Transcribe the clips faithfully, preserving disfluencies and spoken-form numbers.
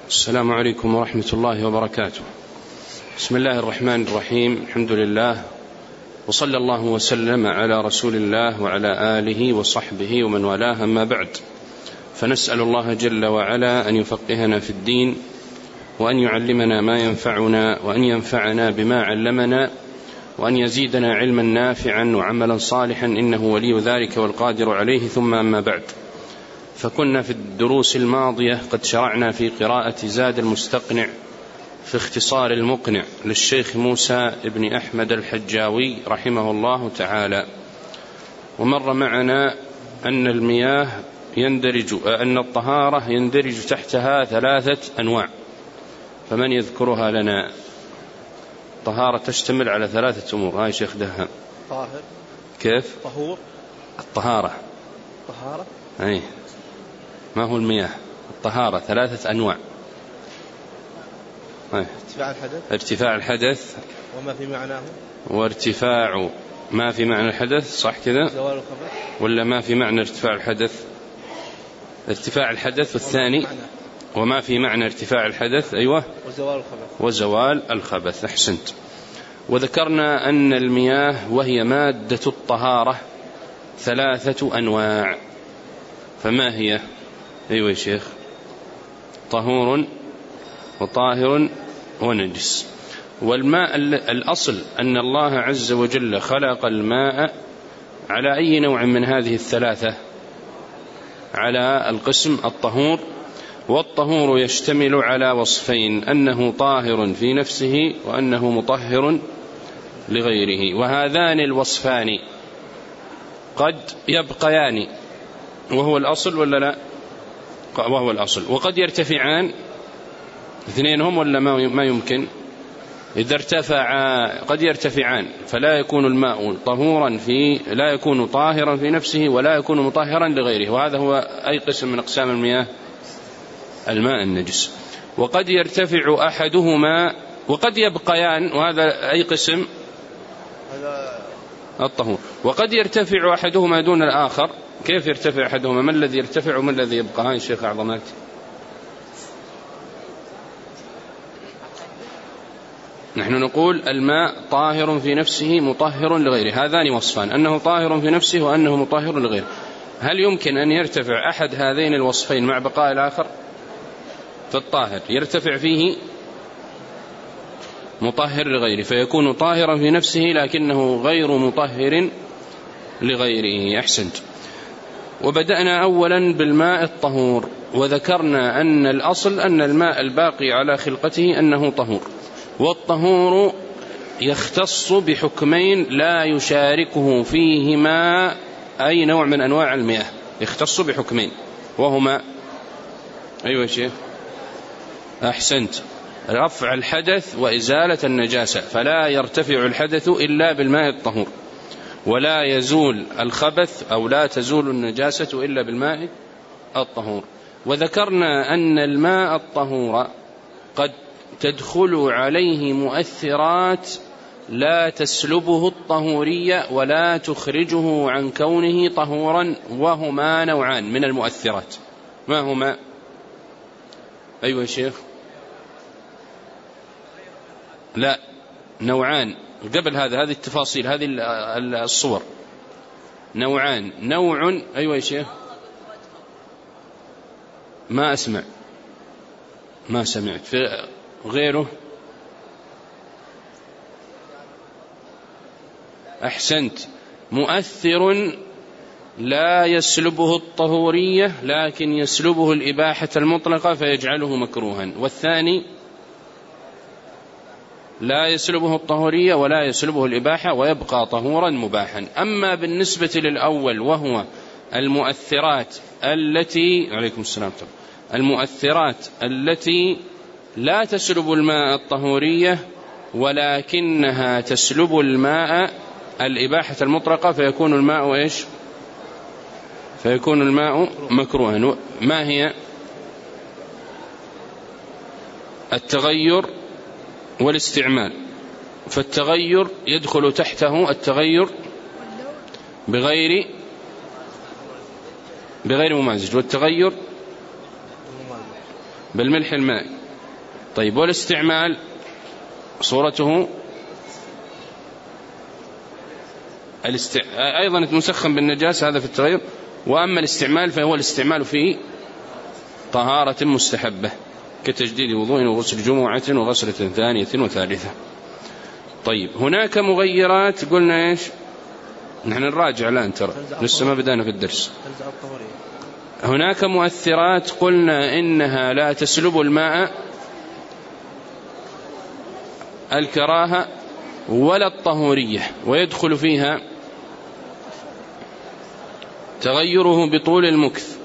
السلام عليكم ورحمة الله وبركاته. بسم الله الرحمن الرحيم. الحمد لله وصلى الله وسلم على رسول الله وعلى آله وصحبه ومن والاه، أما بعد، فنسأل الله جل وعلا أن يفقهنا في الدين وأن يعلمنا ما ينفعنا وأن ينفعنا بما علمنا وأن يزيدنا علما نافعا وعملا صالحا، إنه ولي ذلك والقادر عليه. ثم أما بعد، فكنا في الدروس الماضية قد شرعنا في قراءة زاد المستقنع في اختصار المقنع للشيخ موسى بن أحمد الحجاوي رحمه الله تعالى، ومر معنا أن المياه يندرج أن الطهارة يندرج تحتها ثلاثة أنواع، فمن يذكرها لنا؟ طهارة تشتمل على ثلاثة أمور. هاي شيخ دهام. طاهر. كيف؟ طهور. الطهارة. طهارة. أي. ما هو المياه؟ الطهارة ثلاثة أنواع. أي. ارتفاع الحدث. ارتفاع الحدث. وما في معناه. وارتفاع ما في معنى الحدث، صح كذا؟ زوال الخبث. ولا ما في معنى ارتفاع الحدث؟ ارتفاع الحدث. والثاني وما في معنى ارتفاع الحدث. أيوة. وزوال الخبث. وزوال الخبث. أحسنت. وذكرنا أن المياه وهي مادة الطهارة ثلاثة أنواع، فما هي؟ أيوة يا شيخ. طهور وطاهر ونجس. والماء الأصل أن الله عز وجل خلق الماء على أي نوع من هذه الثلاثة؟ على القسم الطهور. والطهور يشتمل على وصفين: أنه طاهر في نفسه وأنه مطهر لغيره. وهذان الوصفان قد يبقيان، وهو الأصل ولا لا؟ وهو الأصل. وقد يرتفعان اثنينهم ولا ما يمكن؟ إذا ارتفعا قد يرتفعان، فلا يكون الماء طهورا في لا يكون طاهرا في نفسه ولا يكون مطهرا لغيره. وهذا هو أي قسم من أقسام المياه؟ الماء النجس. وقد يرتفع أحدهما وقد يبقيان، وهذا أي قسم؟ الطهور. وقد يرتفع أحدهما دون الآخر. كيف يرتفع أحدهما؟ ما الذي يرتفع وما الذي يبقى؟ هاي الشيخ أعظمات. نحن نقول الماء طاهر في نفسه مطهر لغيره، هذان وصفان: أنه طاهر في نفسه وأنه مطهر لغيره. هل يمكن أن يرتفع أحد هذين الوصفين مع بقاء الآخر؟ فالطاهر يرتفع فيه مطهر لغيره، فيكون طاهرا في نفسه لكنه غير مطهر لغيره. أحسنت. وبدأنا أولا بالماء الطهور، وذكرنا أن الأصل أن الماء الباقي على خلقته أنه طهور. والطهور يختص بحكمين لا يشاركه فيهما أي نوع من أنواع المياه، يختص بحكمين وهما: أيوة شيخ. أحسنت. رفع الحدث وإزالة النجاسة، فلا يرتفع الحدث إلا بالماء الطهور، ولا يزول الخبث أو لا تزول النجاسة إلا بالماء الطهور. وذكرنا أن الماء الطهور قد تدخل عليه مؤثرات لا تسلبه الطهورية ولا تخرجه عن كونه طهورا، وهما نوعان من المؤثرات. ما هما؟ أيوة يا شيخ. لا، نوعان. قبل هذا هذه التفاصيل، هذه الصور. نوعان. نوع. أيوة يا شيخ. ما أسمع، ما سمعت. في غيره؟ أحسنت. مؤثر لا يسلبه الطهورية لكن يسلبه الإباحة المطلقة فيجعله مكروها. والثاني لا يسلبه الطهورية ولا يسلبه الإباحة ويبقى طهورا مباحا. أما بالنسبة للأول وهو المؤثرات التي عليكم السلام المؤثرات التي لا تسلب الماء الطهورية ولكنها تسلب الماء الإباحة المطلقة، فيكون الماء إيش؟ فيكون الماء مكروها. ما هي؟ التغير والاستعمال. فالتغير يدخل تحته التغير بغير بغير ممازج، والتغير بالملح المائي. طيب والاستعمال صورته الاست... أيضا مسخن بالنجاسة، هذا في التغير. وأما الاستعمال فهو الاستعمال في طهارة مستحبة كتجديد وضوء وغسل جمعة وغسلة ثانية وثالثة. طيب هناك مغيرات قلنا إيش؟ نحن نراجع الآن ترى لسه ما بدأنا في الدرس. هناك مؤثرات قلنا إنها لا تسلب الماء الكراهة ولا الطهورية، ويدخل فيها تغيره بطول المكث،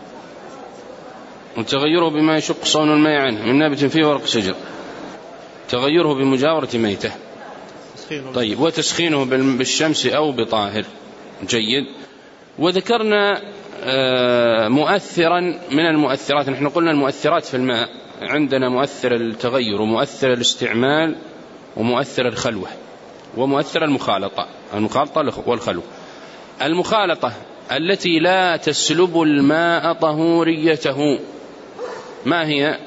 وتغيره بما يشق صون الماء عنه من نابت فيه ورق شجر، تغيره بمجاورة ميته. طيب وتسخينه بالشمس أو بطاهر. جيد. وذكرنا مؤثرا من المؤثرات. نحن قلنا المؤثرات في الماء عندنا مؤثر التغير ومؤثر الاستعمال ومؤثر الخلوة ومؤثر المخالطة المخالطة والخلوة. المخالطة التي لا تسلب الماء طهوريته ما هي؟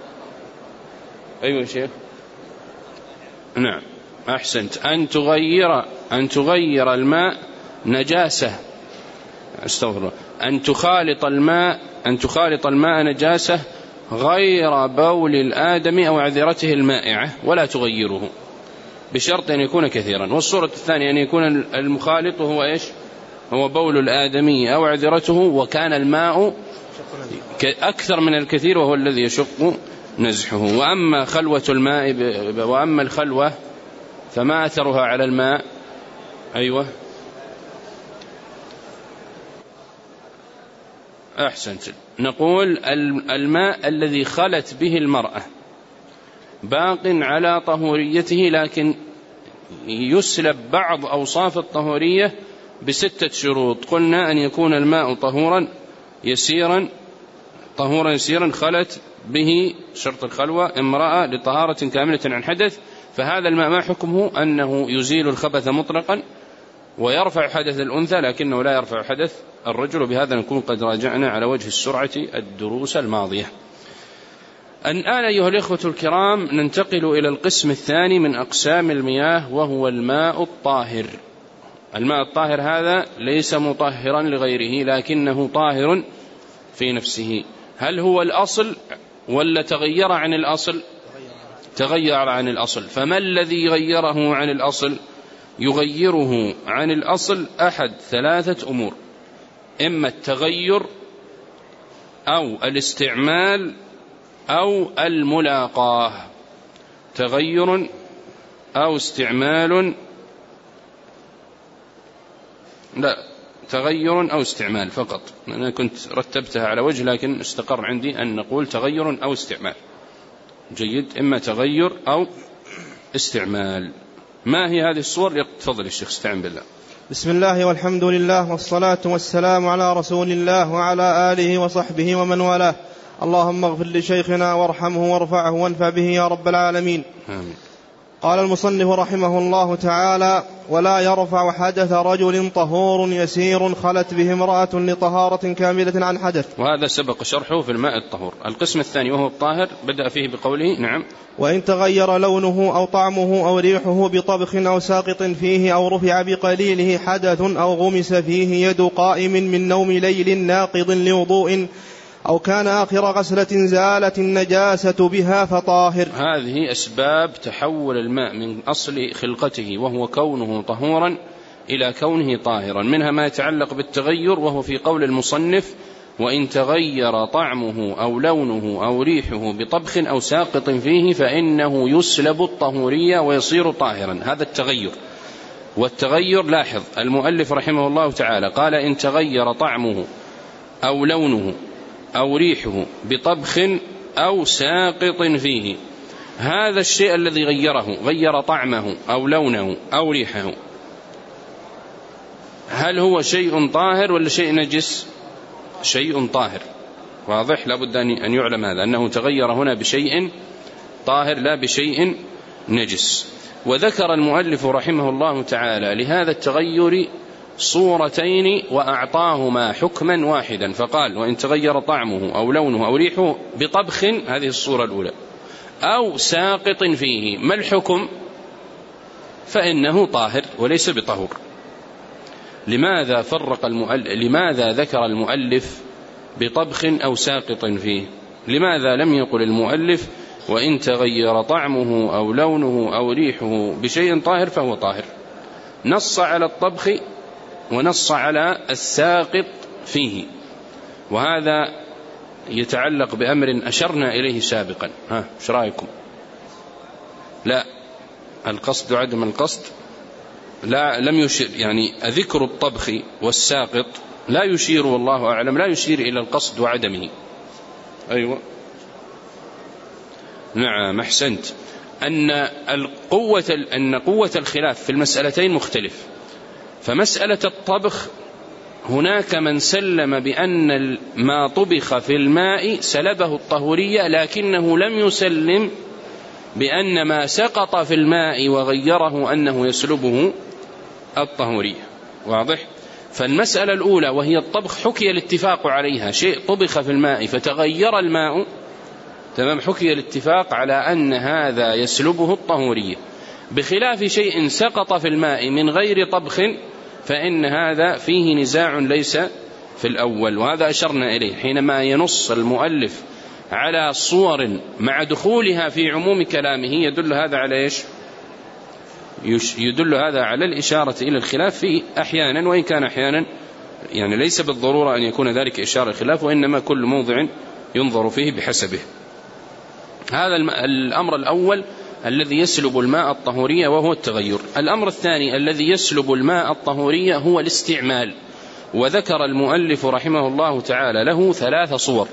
أيوة شيخ. نعم أحسنت. أن تغير أن تغير الماء نجاسة استغفر الله أن تخالط الماء أن تخالط الماء نجاسة غير بول الآدم أو عذرته المائعة ولا تغيره، بشرط أن يكون كثيرا. والصورة الثانية أن يكون المخالط هو إيش؟ هو بول الآدمي أو عذرته وكان الماء أكثر من الكثير وهو الذي يشق نزحه. وأما خلوة الماء ب... وأما الخلوة فما أثرها على الماء؟ أيوة أحسنت. نقول الماء الذي خلت به المرأة باق على طهوريته، لكن يسلب بعض أوصاف الطهورية بستة شروط. قلنا أن يكون الماء طهورا يسيرا طهورا يسيرا خلت به شرط الخلوة امرأة لطهارة كاملة عن حدث، فهذا الماء ما حكمه؟ أنه يزيل الخبث مطلقا ويرفع حدث الأنثى لكنه لا يرفع حدث الرجل. وبهذا نكون قد راجعنا على وجه السرعة الدروس الماضية. الآن أيها الإخوة الكرام ننتقل إلى القسم الثاني من أقسام المياه، وهو الماء الطاهر. الماء الطاهر هذا ليس مطهرا لغيره لكنه طاهر في نفسه. هل هو الأصل ولا تغير عن الأصل؟ تغير عن الأصل. فما الذي غيره عن الأصل؟ يغيره عن الأصل أحد ثلاثة أمور: إما التغير أو الاستعمال أو الملاقاة. تغير أو استعمال لا تغير أو استعمال فقط. أنا كنت رتبتها على وجه لكن استقر عندي أن نقول تغير أو استعمال. جيد. إما تغير أو استعمال. ما هي هذه الصور؟ تفضل الشيخ استعن بالله. بسم الله والحمد لله والصلاة والسلام على رسول الله وعلى آله وصحبه ومن والاه. اللهم اغفر لشيخنا وارحمه وارفعه وانفع به يا رب العالمين. آمين. قال المصنف رحمه الله تعالى: ولا يرفع حدث رجل طهور يسير خلت به امرأة لطهارة كاملة عن حدث. وهذا سبق شرحه في الماء الطهور. القسم الثاني وهو الطاهر بدأ فيه بقوله: نعم. وإن تغير لونه أو طعمه أو ريحه بطبخ أو ساقط فيه أو رفع بقليله حدث أو غمس فيه يد قائم من نوم ليل ناقض لوضوء أو كان آخر غسلة زالت النجاسة بها فطاهر. هذه أسباب تحول الماء من أصل خلقته وهو كونه طهورا إلى كونه طاهرا. منها ما يتعلق بالتغير وهو في قول المصنف: وإن تغير طعمه أو لونه أو ريحه بطبخ أو ساقط فيه فإنه يسلب الطهورية ويصير طاهرا. هذا التغير. والتغير لاحظ المؤلف رحمه الله تعالى قال: إن تغير طعمه أو لونه أو ريحه بطبخ أو ساقط فيه. هذا الشيء الذي غيره غير طعمه أو لونه أو ريحه، هل هو شيء طاهر ولا شيء نجس؟ شيء طاهر. واضح؟ لابد أن يعلم هذا، أنه تغير هنا بشيء طاهر لا بشيء نجس. وذكر المؤلف رحمه الله تعالى لهذا التغير صورتين وأعطاهما حكما واحدا، فقال: وإن تغير طعمه أو لونه أو ريحه بطبخ، هذه الصورة الأولى، أو ساقط فيه، ما الحكم؟ فإنه طاهر وليس بطهور. لماذا فرق المؤلف لماذا ذكر المؤلف بطبخ أو ساقط فيه؟ لماذا لم يقل المؤلف وإن تغير طعمه أو لونه أو ريحه بشيء طاهر فهو طاهر؟ نص على الطبخ ونص على الساقط فيه، وهذا يتعلق بأمر أشرنا إليه سابقا. ها ايش رأيكم؟ لا، القصد عدم القصد لا لم يشير، يعني ذكر الطبخ والساقط لا يشير، والله أعلم لا يشير إلى القصد وعدمه. أيوة نعم أحسنت. أن القوة أن قوة الخلاف في المسألتين مختلف. فمسألة الطبخ هناك من سلم بأن ما طبخ في الماء سلبه الطهورية، لكنه لم يسلم بأن ما سقط في الماء وغيره أنه يسلبه الطهورية. واضح؟ فالمسألة الأولى وهي الطبخ حكي الاتفاق عليها، شيء طبخ في الماء فتغير الماء، تمام، حكي الاتفاق على أن هذا يسلبه الطهورية، بخلاف شيء سقط في الماء من غير طبخ فإن هذا فيه نزاع ليس في الأول، وهذا أشرنا إليه حينما ينص المؤلف على صور مع دخولها في عموم كلامه. يدل هذا على إيش؟ يدل هذا على الإشارة إلى الخلاف فيه أحيانا، وإن كان أحيانا يعني ليس بالضرورة أن يكون ذلك إشارة الخلاف، وإنما كل موضع ينظر فيه بحسبه. هذا الأمر الأول الذي يسلب الماء الطهورية وهو التغير. الأمر الثاني الذي يسلب الماء الطهورية هو الاستعمال، وذكر المؤلف رحمه الله تعالى له ثلاث صور.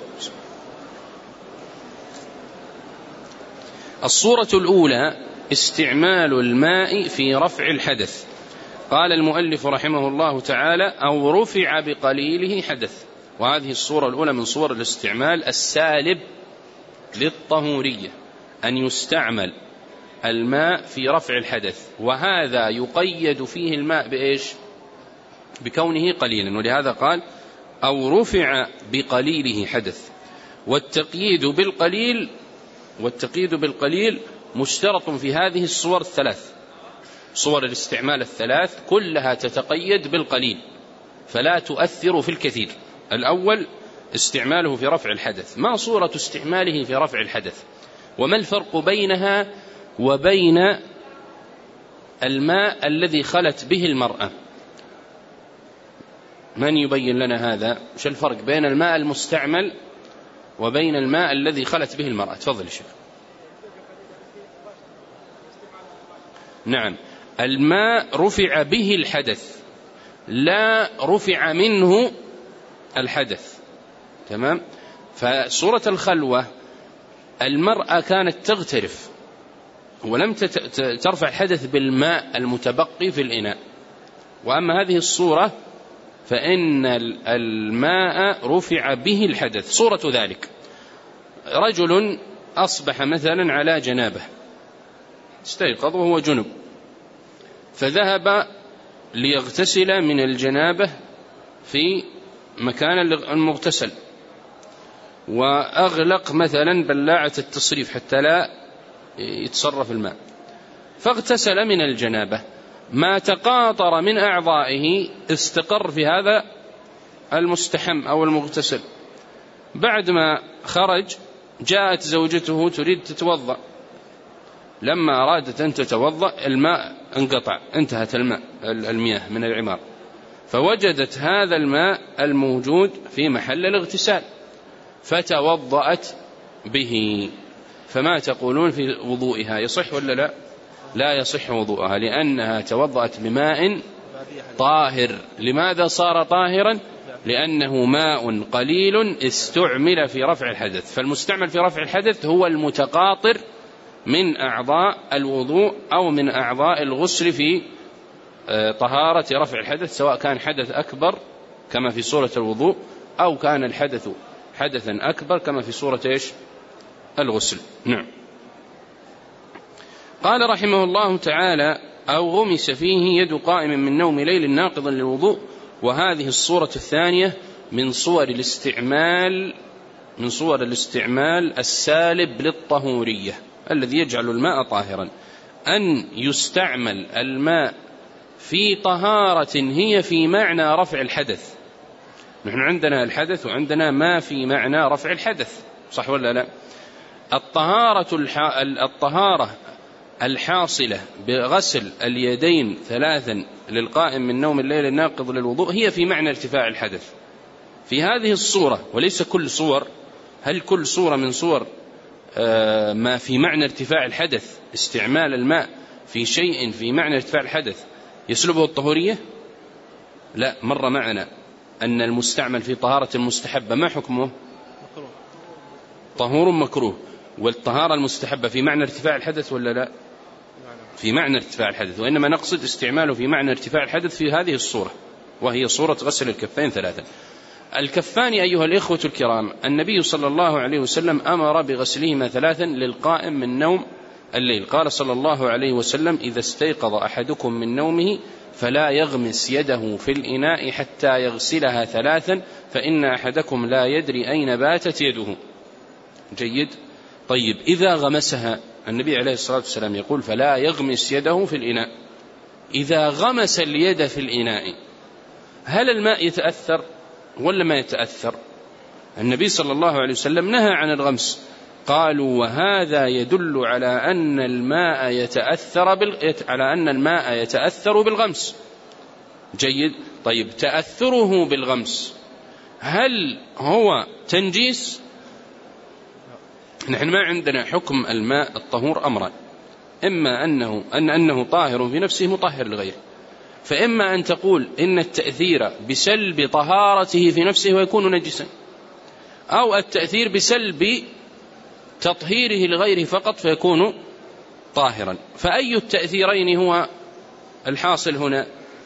الصورة الأولى استعمال الماء في رفع الحدث. قال المؤلف رحمه الله تعالى أو رفع بقليله حدث، وهذه الصورة الأولى من صور الاستعمال السالب للطهورية، أن يستعمل الماء في رفع الحدث، وهذا يقيد فيه الماء بإيش؟ بكونه قليلا، ولهذا قال أو رفع بقليله حدث. والتقييد بالقليل والتقييد بالقليل مشترط في هذه الصور الثلاث، صور الاستعمال الثلاث كلها تتقيد بالقليل فلا تؤثر في الكثير. الأول استعماله في رفع الحدث. ما صورة استعماله في رفع الحدث؟ وما الفرق بينها وبين الماء الذي خلت به المرأة؟ من يبين لنا هذا؟ وش الفرق بين الماء المستعمل وبين الماء الذي خلت به المرأة؟ تفضل يا شيخ. نعم، الماء رفع به الحدث لا رفع منه الحدث، تمام. فصورة الخلوة المرأة كانت تغترف ولم ترفع الحدث بالماء المتبقي في الإناء، وأما هذه الصورة فإن الماء رفع به الحدث. صورة ذلك رجل أصبح مثلا على جنابه، استيقظ وهو جنب، فذهب ليغتسل من الجنابة في مكان المغتسل، وأغلق مثلا بلاعة التصريف حتى لا يتصرف الماء، فاغتسل من الجنابة. ما تقاطر من أعضائه استقر في هذا المستحم أو المغتسل. بعد ما خرج جاءت زوجته تريد تتوضأ، لما أرادت أن تتوضأ الماء انقطع، انتهت الماء المياه من العمار، فوجدت هذا الماء الموجود في محل الاغتسال فتوضأت به. فما تقولون في وضوئها؟ يصح ولا لا؟ لا يصح وضوءها، لأنها توضأت بماء طاهر. لماذا صار طاهرا؟ لأنه ماء قليل استعمل في رفع الحدث، فالمستعمل في رفع الحدث هو المتقاطر من أعضاء الوضوء أو من أعضاء الغسل في طهارة رفع الحدث، سواء كان حدث أكبر كما في صورة الوضوء أو كان الحدث حدثا أكبر كما في صورة إيش؟ الغسل. نعم. قال رحمه الله تعالى أو غمس فيه يد قائم من نوم ليل ناقض للوضوء. وهذه الصورة الثانية من صور الاستعمال من صور الاستعمال السالب للطهورية، الذي يجعل الماء طاهرا، أن يستعمل الماء في طهارة هي في معنى رفع الحدث. نحن عندنا الحدث وعندنا ما في معنى رفع الحدث، صح ولا لا؟ الطهارة الطهارة الحاصلة بغسل اليدين ثلاثا للقائم من نوم الليل الناقض للوضوء هي في معنى ارتفاع الحدث في هذه الصورة، وليس كل صور. هل كل صورة من صور ما في معنى ارتفاع الحدث استعمال الماء في شيء في معنى ارتفاع الحدث يسلبه الطهورية؟ لا، مر معنا أن المستعمل في طهارة المستحبة ما حكمه؟ طهور مكروه. والطهارة المستحبة في معنى ارتفاع الحدث ولا لا؟ في معنى ارتفاع الحدث، وإنما نقصد استعماله في معنى ارتفاع الحدث في هذه الصورة، وهي صورة غسل الكفين ثلاثا. الكفان أيها الإخوة الكرام، النبي صلى الله عليه وسلم أمر بغسلهما ثلاثا للقائم من نوم الليل. قال صلى الله عليه وسلم: إذا استيقظ أحدكم من نومه فلا يغمس يده في الإناء حتى يغسلها ثلاثا فإن أحدكم لا يدري أين باتت يده. جيد. طيب، إذا غمسها، النبي عليه الصلاة والسلام يقول: فلا يغمس يده في الإناء. إذا غمس اليد في الإناء هل الماء يتأثر ولا ما يتأثر؟ النبي صلى الله عليه وسلم نهى عن الغمس. قالوا: وهذا يدل على أن الماء يتأثر بال... على أن الماء يتأثر بالغمس. جيد. طيب، تأثره بالغمس هل هو تنجيس؟ نحن ما عندنا حكم الماء الطهور أمران: إما أنه أن أنه طاهر في نفسه مطهر لغيره، فإما أن تقول إن التأثير بسلب طهارته في نفسه ويكون نجسا، أو التأثير بسلب تطهيره لغيره فقط فيكون طاهرا. فأي التأثيرين هو الحاصل هنا؟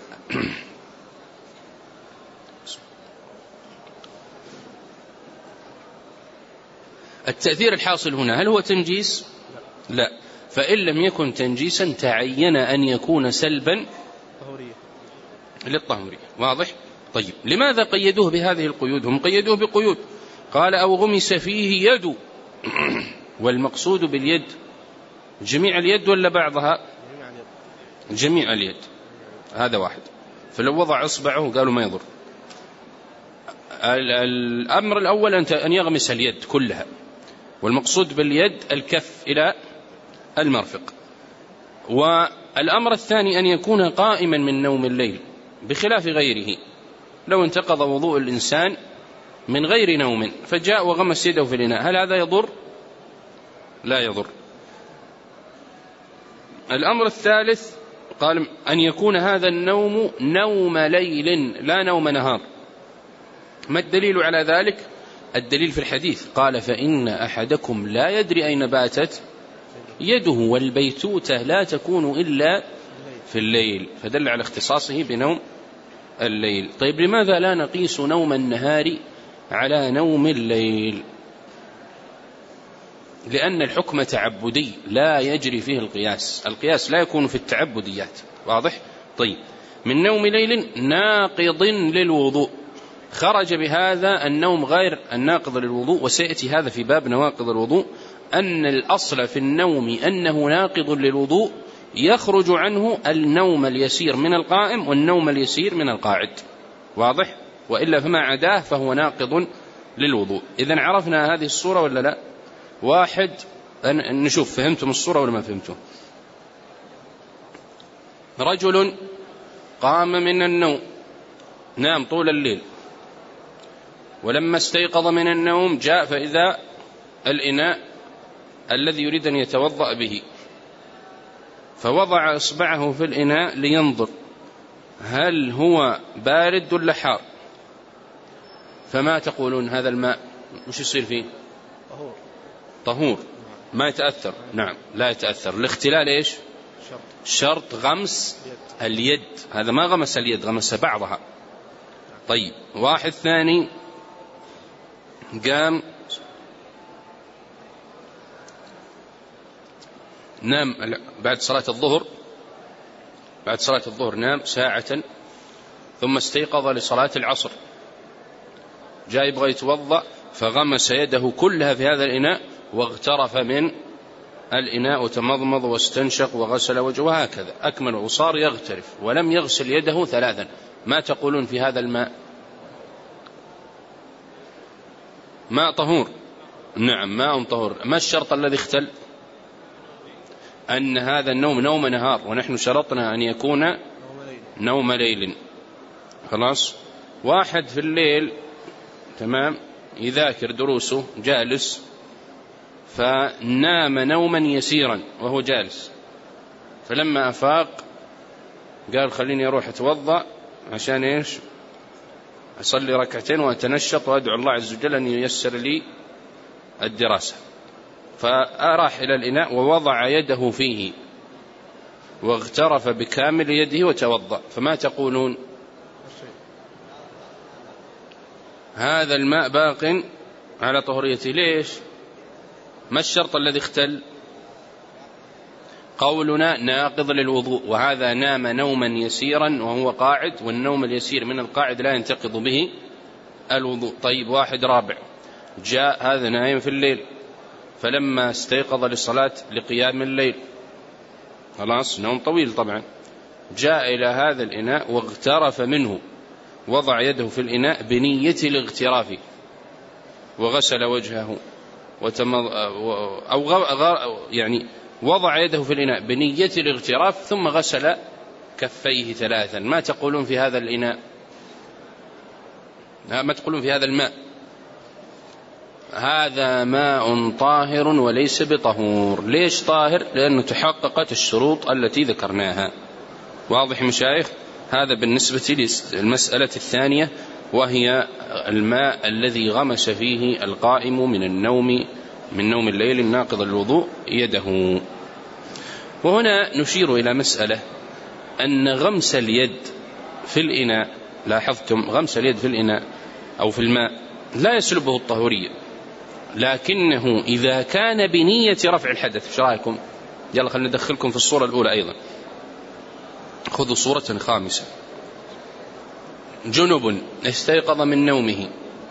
التأثير الحاصل هنا هل هو تنجيس؟ لا. فإن لم يكن تنجيسا تعين أن يكون سلبا للطهورية. واضح؟ طيب، لماذا قيدوه بهذه القيود؟ هم قيدوه بقيود. قال: أو غمس فيه يد. والمقصود باليد جميع اليد ولا بعضها؟ جميع اليد. هذا واحد. فلو وضع إصبعه قالوا ما يضر. الأمر الأول أن يغمس اليد كلها، والمقصود باليد الكف إلى المرفق. والأمر الثاني أن يكون قائما من نوم الليل بخلاف غيره. لو انتقض وضوء الإنسان من غير نوم فجاء وغمس يده في الإناء، هل هذا يضر؟ لا يضر. الأمر الثالث قال أن يكون هذا النوم نوم ليل لا نوم نهار. ما الدليل على ذلك؟ الدليل في الحديث، قال: فإن أحدكم لا يدري أين باتت يده، والبيتوتة لا تكون إلا في الليل، فدل على اختصاصه بنوم الليل. طيب، لماذا لا نقيس نوم النهار على نوم الليل؟ لأن الحكم تعبدي لا يجري فيه القياس. القياس لا يكون في التعبديات. واضح؟ طيب، من نوم ليل ناقض للوضوء، خرج بهذا النوم غير الناقض للوضوء. وسيأتي هذا في باب نواقض الوضوء، أن الأصل في النوم أنه ناقض للوضوء، يخرج عنه النوم اليسير من القائم والنوم اليسير من القاعد. واضح؟ وإلا فما عداه فهو ناقض للوضوء. إذن عرفنا هذه الصورة ولا لا؟ واحد، أن نشوف فهمتم الصورة ولا ما فهمتم. رجل قام من النوم، نام طول الليل، ولما استيقظ من النوم جاء فإذا الإناء الذي يريد أن يتوضأ به، فوضع إصبعه في الإناء لينظر هل هو بارد ولا حار. فما تقولون هذا الماء وش يصير فيه؟ طهور. طهور، ما يتأثر. نعم، لا يتأثر. الاختلال إيش؟ شرط غمس اليد. هذا ما غمس اليد، غمس بعضها. طيب، واحد ثاني قام نام بعد صلاة الظهر، بعد صلاة الظهر نام ساعة، ثم استيقظ لصلاة العصر، جاء يبغى يتوضأ فغمس يده كلها في هذا الإناء واغترف من الإناء وتمضمض واستنشق وغسل وجهه وهكذا أكمل وصار يغترف ولم يغسل يده ثلاثا، ما تقولون في هذا الماء؟ ماء طهور. نعم ماء طهور. ما الشرط الذي اختل؟ أن هذا النوم نوم نهار، ونحن شرطنا أن يكون نوم ليل. خلاص. واحد في الليل تمام يذاكر دروسه جالس، فنام نوما يسيرا وهو جالس، فلما أفاق قال خليني أروح أتوضأ عشان إيش؟ أصلي ركعتين وأتنشط وأدعو الله عز وجل أن ييسر لي الدراسة. فأراح إلى الإناء ووضع يده فيه واغترف بكامل يده وتوضأ، فما تقولون؟ هذا الماء باق على طهوريته. ليش؟ ما الشرط الذي اختل؟ قولنا ناقض للوضوء، وهذا نام نوما يسيرا وهو قاعد، والنوم اليسير من القاعد لا ينتقض به الوضوء. طيب واحد رابع جاء، هذا نايم في الليل، فلما استيقظ للصلاة لقيام الليل، خلاص نوم طويل طبعا، جاء إلى هذا الإناء واغترف منه، وضع يده في الإناء بنية الاغتراف وغسل وجهه وتمض... أو غ... يعني وضع يده في الإناء بنية الاغتراف ثم غسل كفيه ثلاثا، ما تقولون في هذا الإناء؟ ما تقولون في هذا الماء؟ هذا ماء طاهر وليس بطهور. ليش طاهر؟ لأنه تحققت الشروط التي ذكرناها. واضح مشايخ؟ هذا بالنسبة للمسألة الثانية، وهي الماء الذي غمس فيه القائم من النوم من نوم الليل الناقض الوضوء يده. وهنا نشير إلى مسألة، أن غمس اليد في الإناء، لاحظتم غمس اليد في الإناء أو في الماء لا يسلبه الطهورية، لكنه إذا كان بنية رفع الحدث. ايش رأيكم؟ يلا خلنا ندخلكم في الصورة الأولى أيضا. خذوا صورة خامسة. جنب استيقظ من نومه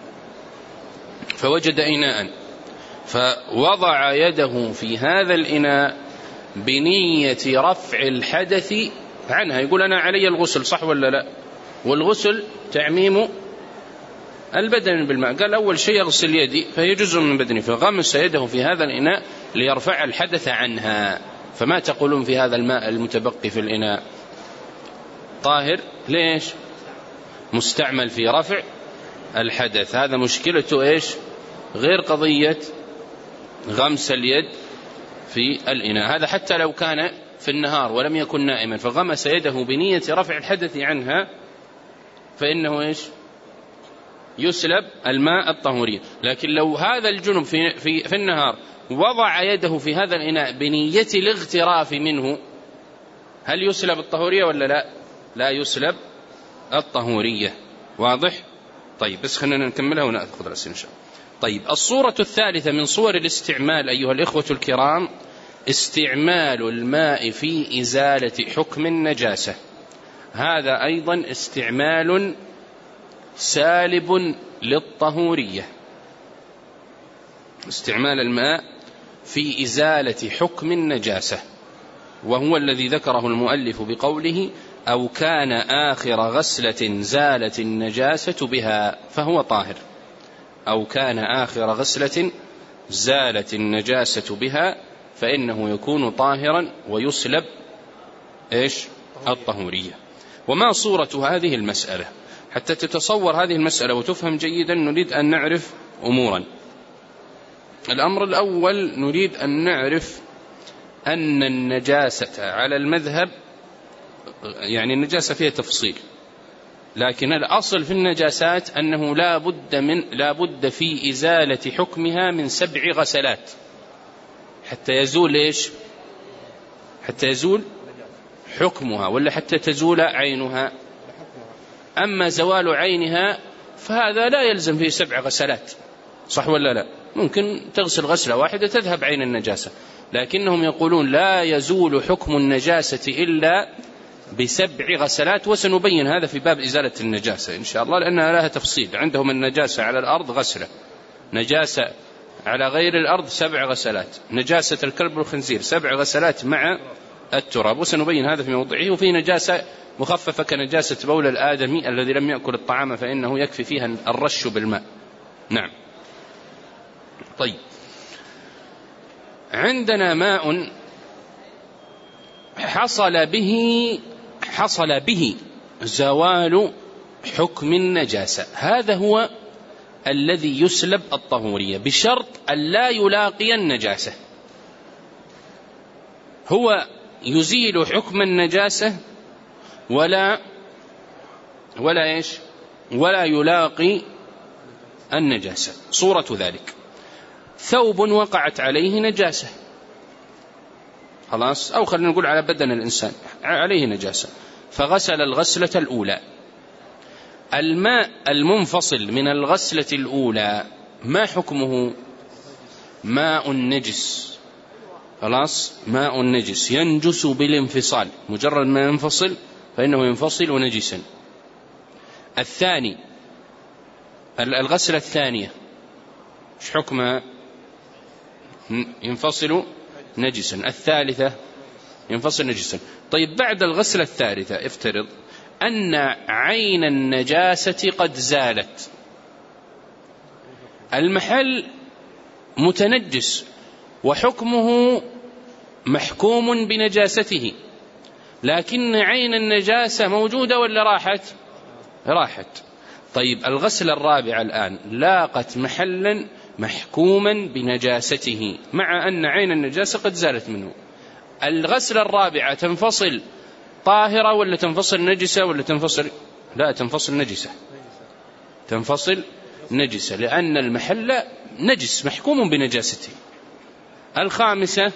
فوجد إناء، فوضع يده في هذا الإناء بنية رفع الحدث عنها. يقول أنا علي الغسل، صح ولا لا؟ والغسل تعميم البدن بالماء. قال أول شيء يغسل يدي فهي جزء من بدني، فغمس يده في هذا الإناء ليرفع الحدث عنها. فما تقولون في هذا الماء المتبقي في الإناء؟ طاهر. ليش؟ مستعمل في رفع الحدث. هذا مشكلته إيش؟ غير قضية غمس اليد في الإناء. هذا حتى لو كان في النهار ولم يكن نائما فغمس يده بنية رفع الحدث عنها فإنه إيش؟ يسلب الماء الطهوري. لكن لو هذا الجنب في, في, في النهار وضع يده في هذا الإناء بنية الاغتراف منه، هل يسلب الطهورية ولا لا؟ لا يسلب الطهورية. واضح؟ طيب بس خلينا نكملها ونأخذ الأسئلة إن شاء الله. طيب الصورة الثالثة من صور الاستعمال أيها الإخوة الكرام، استعمال الماء في إزالة حكم النجاسة. هذا أيضا استعمال سالب للطهورية، استعمال الماء في إزالة حكم النجاسة، وهو الذي ذكره المؤلف بقوله أو كان آخر غسلة زالت النجاسة بها فهو طاهر. أو كان آخر غسلة زالت النجاسة بها فإنه يكون طاهرا ويسلب إيش؟ الطهورية. وما صورة هذه المسألة؟ حتى تتصور هذه المسألة وتفهم جيدا نريد أن نعرف أمورا. الأمر الأول نريد أن نعرف أن النجاسة على المذهب، يعني النجاسة فيها تفصيل، لكن الأصل في النجاسات أنه لا بد من لا بد في إزالة حكمها من سبع غسلات حتى يزول إيش؟ حتى يزول حكمها، ولا حتى تزول عينها. أما زوال عينها فهذا لا يلزم فيه سبع غسلات، صح ولا لا؟ ممكن تغسل غسلة واحدة تذهب عين النجاسة، لكنهم يقولون لا يزول حكم النجاسة إلا بسبع غسلات، وسنبين هذا في باب إزالة النجاسة إن شاء الله، لأنها لها تفصيل. عندهم النجاسة على الأرض غسلة، نجاسة على غير الأرض سبع غسلات، نجاسة الكلب والخنزير سبع غسلات مع التراب، وسنبين هذا في موضعه. وفي نجاسة مخففة كنجاسة بول الآدمي الذي لم يأكل الطعام فإنه يكفي فيها الرش بالماء. نعم. طيب، عندنا ماء حصل به حصل به زوال حكم النجاسة، هذا هو الذي يسلب الطهورية بشرط أن لا يلاقي النجاسة. هو يزيل حكم النجاسة ولا ولا إيش ولا يلاقي النجاسة. صورة ذلك ثوب وقعت عليه نجاسة، خلاص، أو خلينا نقول على بدن الإنسان عليه نجاسة، فغسل الغسلة الأولى. الماء المنفصل من الغسلة الأولى ما حكمه؟ ماء نجس، خلاص، ماء نجس ينجس بالانفصال، مجرد ما ينفصل فإنه ينفصل نجسا. الثاني الغسلة الثانية ايش حكمها؟ ينفصل نجسا. الثالثة ينفصل نجسا. طيب، بعد الغسلة الثالثة افترض أن عين النجاسة قد زالت، المحل متنجس وحكمه محكوم بنجاسته، لكن عين النجاسة موجودة ولا راحت؟ راحت. طيب، الغسلة الرابعة الآن لاقت محلا محكوما بنجاسته مع أن عين النجاسة قد زالت منه. الغسلة الرابعة تنفصل طاهرة ولا تنفصل نجسة ولا تنفصل؟ لا، تنفصل نجسة، تنفصل نجسة، لأن المحل نجس محكوم بنجاسته. الخامسة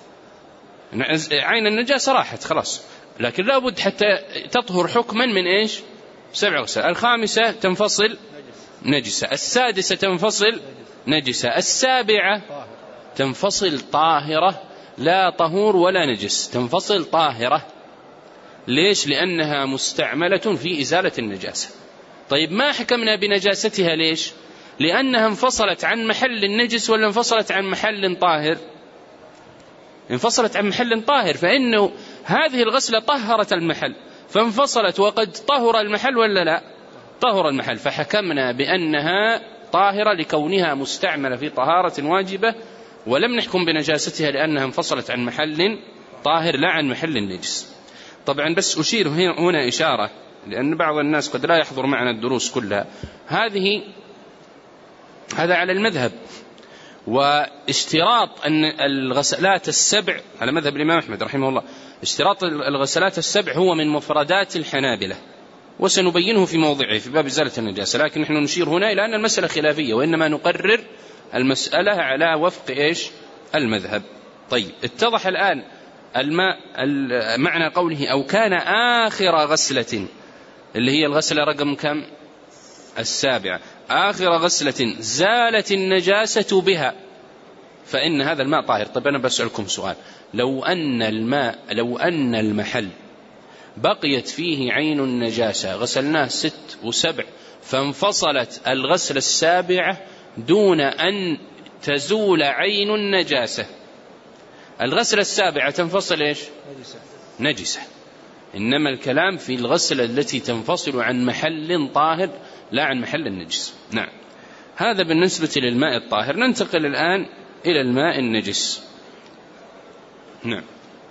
عين النجاسة راحت خلاص، لكن لا بد حتى تطهر حكما من إيش؟ سبع غسل. الخامسة تنفصل نجسة. السادسة تنفصل نجسة. السابعة تنفصل طاهرة، لا طهور ولا نجس، تنفصل طاهرة. ليش؟ لأنها مستعملة في إزالة النجاسة. طيب، ما حكمنا بنجاستها ليش؟ لأنها انفصلت عن محل النجس ولا انفصلت عن محل طاهر؟ انفصلت عن محل طاهر، فإنه هذه الغسلة طهرت المحل فانفصلت، وقد طهر المحل ولا لا؟ طهر المحل، فحكمنا بأنها طاهرة لكونها مستعملة في طهارة واجبة، ولم نحكم بنجاستها لأنها انفصلت عن محل طاهر لا عن محل النجس. طبعا بس أشير هنا إشارة، لأن بعض الناس قد لا يحضر معنا الدروس كلها. هذه هذا على المذهب، واشتراط أن الغسلات السبع على مذهب الإمام أحمد رحمه الله، اشتراط الغسلات السبع هو من مفردات الحنابلة، وسنبينه في موضعه في باب إزالة النجاسة، لكن نحن نشير هنا إلى أن المسألة خلافية، وإنما نقرر المسألة على وفق إيش؟ المذهب. طيب، اتضح الآن الماء معنى قوله أو كان آخر غسلة، اللي هي الغسلة رقم كم؟ السابعة. آخر غسلة زالت النجاسة بها فإن هذا الماء طاهر. طيب، أنا بسألكم سؤال، لو أن الماء لو أن المحل بقيت فيه عين النجاسة، غسلناه ست وسبع فانفصلت الغسلة السابعة دون أن تزول عين النجاسة، الغسلة السابعة تنفصل إيش؟ نجسة. نجسة. إنما الكلام في الغسلة التي تنفصل عن محل طاهر لا عن محل النجس. نعم، هذا بالنسبة للماء الطاهر. ننتقل الآن إلى الماء النجس. نعم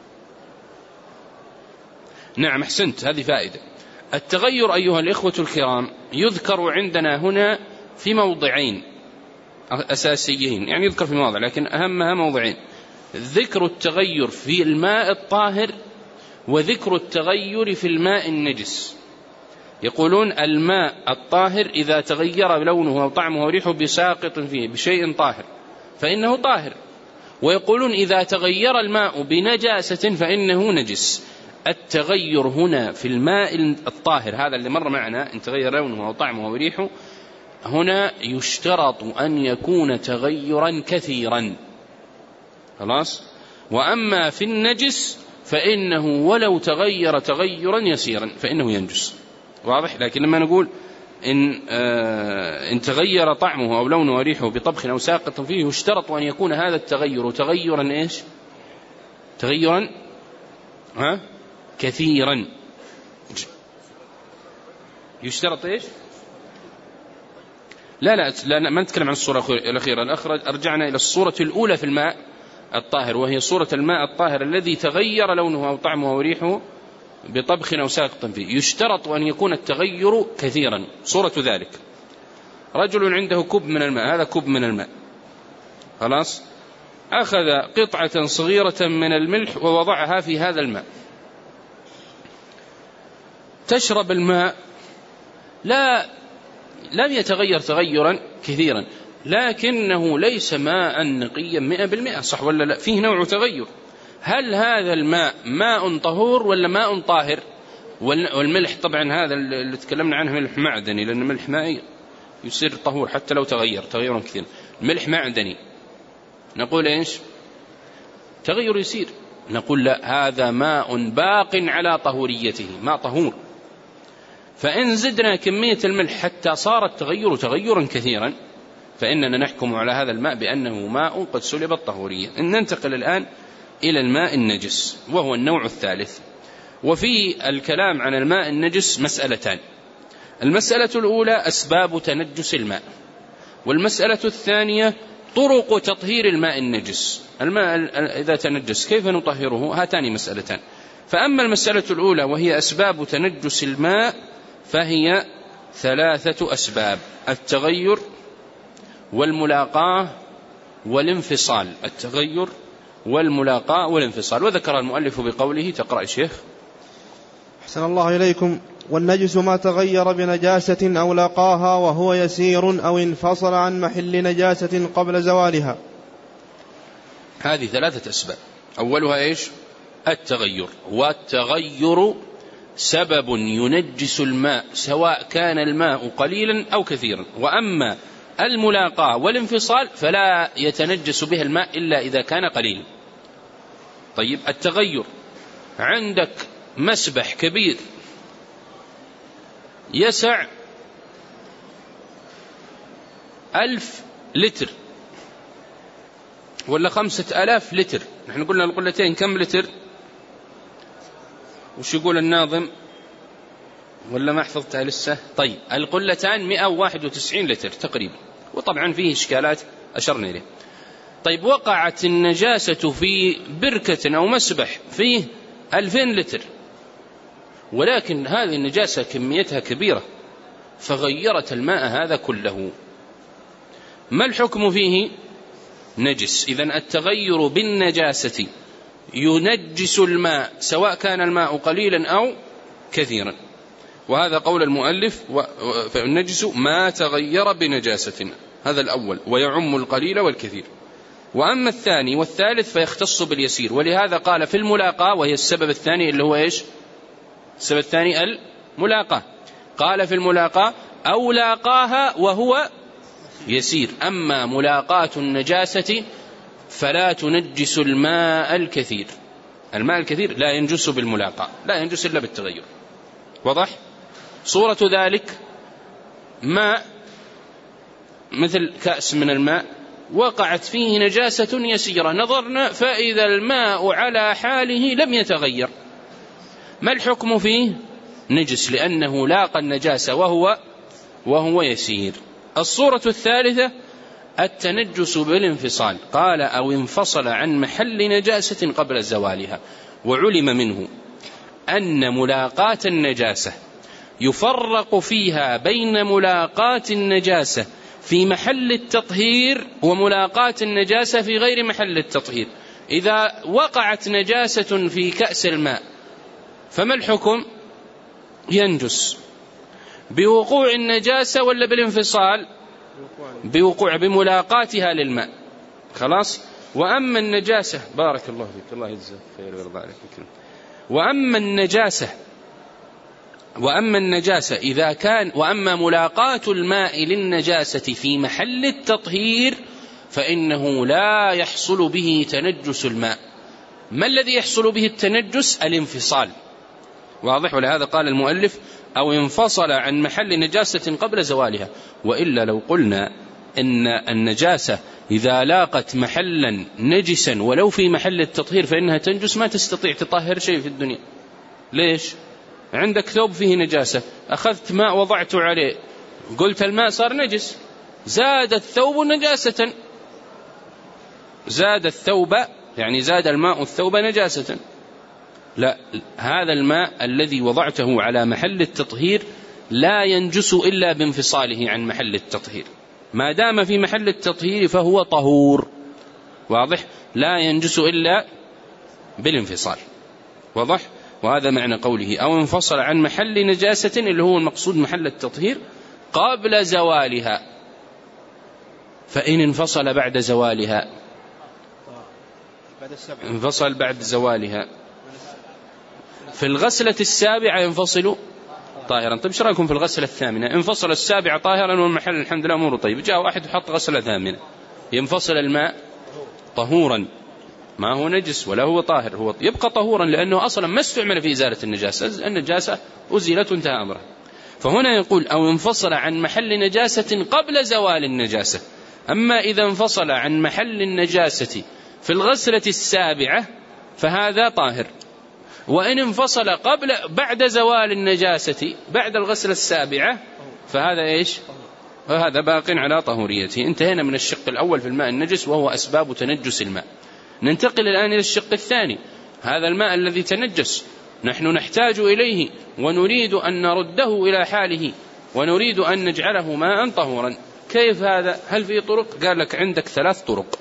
نعم أحسنت، هذه فائدة. التغير أيها الإخوة الكرام يذكر عندنا هنا في موضعين أساسيين، يعني يذكر في مواضع لكن أهمها موضعين: ذكر التغير في الماء الطاهر وذكر التغير في الماء النجس. يقولون الماء الطاهر إذا تغير لونه أو طعمه وريحه بساقط فيه بشيء طاهر فإنه طاهر، ويقولون إذا تغير الماء بنجاسة فإنه نجس. التغير هنا في الماء الطاهر هذا اللي مر معنا إن تغير لونه أو طعمه وريحه، هنا يشترط أن يكون تغيرا كثيرا، خلاص. وأما في النجس فإنه ولو تغير تغيرا يسيرا فإنه ينجس، واضح. لكن لما نقول إن, آه إن تغير طعمه أو لونه وريحه بطبخ أو ساقط فيه يشترط أن يكون هذا التغير تغيرا إيش تغيرا ها كثيرا. يشترط إيش لا لا لا ما نتكلم عن الصورة الأخيرة. الأخرى أرجعنا إلى الصورة الأولى في الماء الطاهر، وهي صورة الماء الطاهر الذي تغير لونه أو طعمه أو ريحه بطبخ أو ساقط فيه. يشترط أن يكون التغير كثيرا. صورة ذلك رجل عنده كوب من الماء، هذا كوب من الماء خلاص، أخذ قطعة صغيرة من الملح ووضعها في هذا الماء، تشرب الماء، لا لم يتغير تغيرا كثيرا، لكنه ليس ماء نقيا مئة بالمئة، صح ولا لا؟ فيه نوع تغير. هل هذا الماء ماء طهور ولا ماء طاهر؟ والملح طبعا هذا اللي تكلمنا عنه ملح معدني، لأن الملح مائي يصير طهور حتى لو تغير تغيرا كثيرا. الملح معدني نقول إيش تغير يصير، نقول لا هذا ماء باق على طهوريته، ماء طهور. فإن زدنا كمية الملح حتى صار التغير تغيرا كثيرا فإننا نحكم على هذا الماء بأنه ماء قد سلب الطهورية. إن ننتقل الآن إلى الماء النجس وهو النوع الثالث. وفي الكلام عن الماء النجس مسألتان. المسألة الأولى أسباب تنجس الماء، والمسألة الثانية طرق تطهير الماء النجس. الماء إذا تنجس كيف نطهره؟ هاتان مسألتان. فأما المسألة الأولى وهي أسباب تنجس الماء فهي ثلاثة أسباب: التغير والملاقاة والانفصال. التغير والملاقاة والانفصال. وذكر المؤلف بقوله، تقرأ الشيخ. أحسن الله إليكم. والنجس ما تغير بنجاسة أو لاقاها وهو يسير أو انفصل عن محل نجاسة قبل زوالها. هذه ثلاثة أسباب. أولها إيش؟ التغير. والتغير سبب ينجس الماء سواء كان الماء قليلا أو كثيرا. وأما الملاقاة والانفصال فلا يتنجس بها الماء إلا إذا كان قليلا. طيب، التغير عندك مسبح كبير يسع ألف لتر ولا خمسة ألاف لتر. نحن قلنا القلتين كم لتر؟ وش يقول الناظم ولا ما حفظتها لسه؟ طيب، القلتان مئة وواحد وتسعين لتر تقريبا، وطبعا فيه إشكالات أشرنا إليه. طيب، وقعت النجاسة في بركة أو مسبح فيه ألفين لتر، ولكن هذه النجاسة كميتها كبيرة فغيرت الماء هذا كله، ما الحكم فيه؟ نجس. إذن التغير بالنجاسة ينجس الماء سواء كان الماء قليلا أو كثيرا، وهذا قول المؤلف. فالنجس ما تغير بنجاسة، هذا الأول، ويعم القليل والكثير. وأما الثاني والثالث فيختص باليسير، ولهذا قال في الملاقاة، وهي السبب الثاني اللي هو إيش؟ السبب الثاني الملاقاة. قال في الملاقاة أو لاقاها وهو يسير. أما ملاقاة النجاسة فلا تنجس الماء الكثير. الماء الكثير لا ينجس بالملاقاة، لا ينجس إلا بالتغير. واضح؟ صورة ذلك ماء مثل كأس من الماء وقعت فيه نجاسة يسيرة، نظرنا فإذا الماء على حاله لم يتغير، ما الحكم فيه؟ نجس، لأنه لاقى النجاسة وهو وهو يسير. الصورة الثالثة التنجس بالانفصال. قال أو انفصل عن محل نجاسة قبل زوالها. وعلم منه أن ملاقاة النجاسة يفرق فيها بين ملاقاة النجاسة في محل التطهير وملاقاة النجاسة في غير محل التطهير. إذا وقعت نجاسة في كأس الماء فما الحكم؟ ينجس بوقوع النجاسة ولا بالانفصال؟ بوقوع، بملاقاتها للماء. خلاص. وأما النجاسة، بارك الله فيك، الله يجزاك خير ويرضى عليك. وأما النجاسة وأما النجاسة إذا كان وأما ملاقاة الماء للنجاسة في محل التطهير فإنه لا يحصل به تنجس الماء. ما الذي يحصل به التنجس؟ الانفصال. واضح؟ ولهذا قال المؤلف أو انفصل عن محل نجاسة قبل زوالها. وإلا لو قلنا إن النجاسة إذا لاقت محلا نجسا ولو في محل التطهير فإنها تنجس، ما تستطيع تطهر شيء في الدنيا. ليش؟ عندك ثوب فيه نجاسة، أخذت ماء وضعته عليه، قلت الماء صار نجس، زاد الثوب نجاسة، زاد الثوب يعني زاد الماء الثوب نجاسة. لا، هذا الماء الذي وضعته على محل التطهير لا ينجس إلا بانفصاله عن محل التطهير، ما دام في محل التطهير فهو طهور. واضح؟ لا ينجس إلا بالانفصال. واضح؟ وهذا معنى قوله أو انفصل عن محل نجاسة اللي هو المقصود محل التطهير قبل زوالها. فإن انفصل بعد زوالها، انفصل بعد زوالها في الغسلة السابعة ينفصل طاهرا. طيب ايش رايكم في الغسلة الثامنة؟ انفصل السابعة طاهرا والمحل الحمد لله أموره طيب، جاء واحد وحط غسلة ثامنة، ينفصل الماء طهورا، ما هو نجس ولا هو طاهر، هو يبقى طهورا لأنه أصلا ما استعمل في إزالة النجاسة، النجاسة أزيلت وانتهى أمرها. فهنا يقول أو انفصل عن محل نجاسة قبل زوال النجاسة. أما إذا انفصل عن محل النجاسة في الغسلة السابعة فهذا طاهر، وإن انفصل قبل بعد زوال النجاسة بعد الغسلة السابعة فهذا إيش؟ وهذا باق على طهوريته. انتهينا من الشق الأول في الماء النجس وهو أسباب تنجس الماء. ننتقل الآن إلى الشق الثاني، هذا الماء الذي تنجس نحن نحتاج إليه ونريد أن نرده إلى حاله ونريد أن نجعله ماء طهورا. كيف هذا؟ هل في طرق؟ قال لك عندك ثلاث طرق.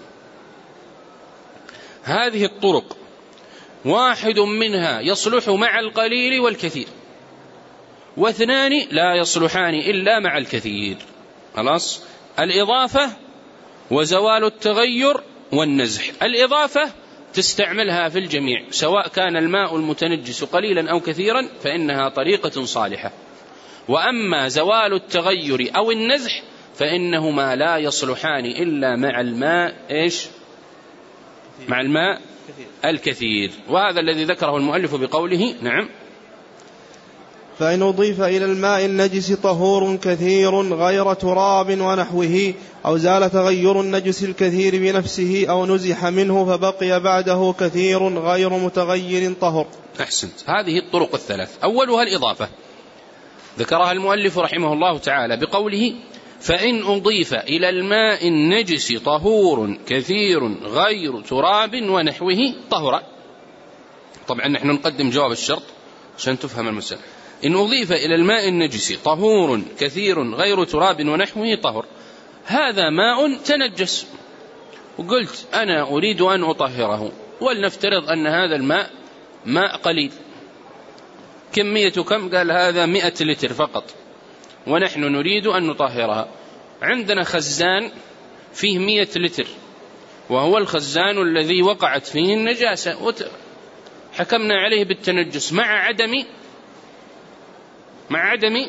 هذه الطرق واحد منها يصلح مع القليل والكثير، واثنان لا يصلحان إلا مع الكثير. خلاص؟ الإضافة وزوال التغير والنزح. الإضافة تستعملها في الجميع سواء كان الماء المتنجس قليلا أو كثيرا فإنها طريقة صالحة. وأما زوال التغير أو النزح فإنهما لا يصلحان إلا مع الماء إيش؟ مع الماء الكثير. وهذا الذي ذكره المؤلف بقوله نعم فإن أضيف إلى الماء النجس طهور كثير غير تراب ونحوه أو زال تغير النجس الكثير بنفسه أو نزح منه فبقي بعده كثير غير متغير طهر. أحسنت. هذه الطرق الثلاث. أولها الإضافة ذكرها المؤلف رحمه الله تعالى بقوله فإن أضيف إلى الماء النجس طهور كثير غير تراب ونحوه طهر. طبعا نحن نقدم جواب الشرط عشان تفهم المسألة. إن أضيف إلى الماء النجس طهور كثير غير تراب ونحوه طهر. هذا ماء تنجس وقلت أنا أريد أن أطهره، ولنفترض أن هذا الماء ماء قليل، كميته كم؟ قال هذا مئة لتر فقط، ونحن نريد أن نطهرها. عندنا خزان فيه مئة لتر وهو الخزان الذي وقعت فيه النجاسة، حكمنا عليه بالتنجس مع عدم مع عدم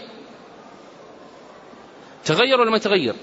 تغير ولا ما تغير؟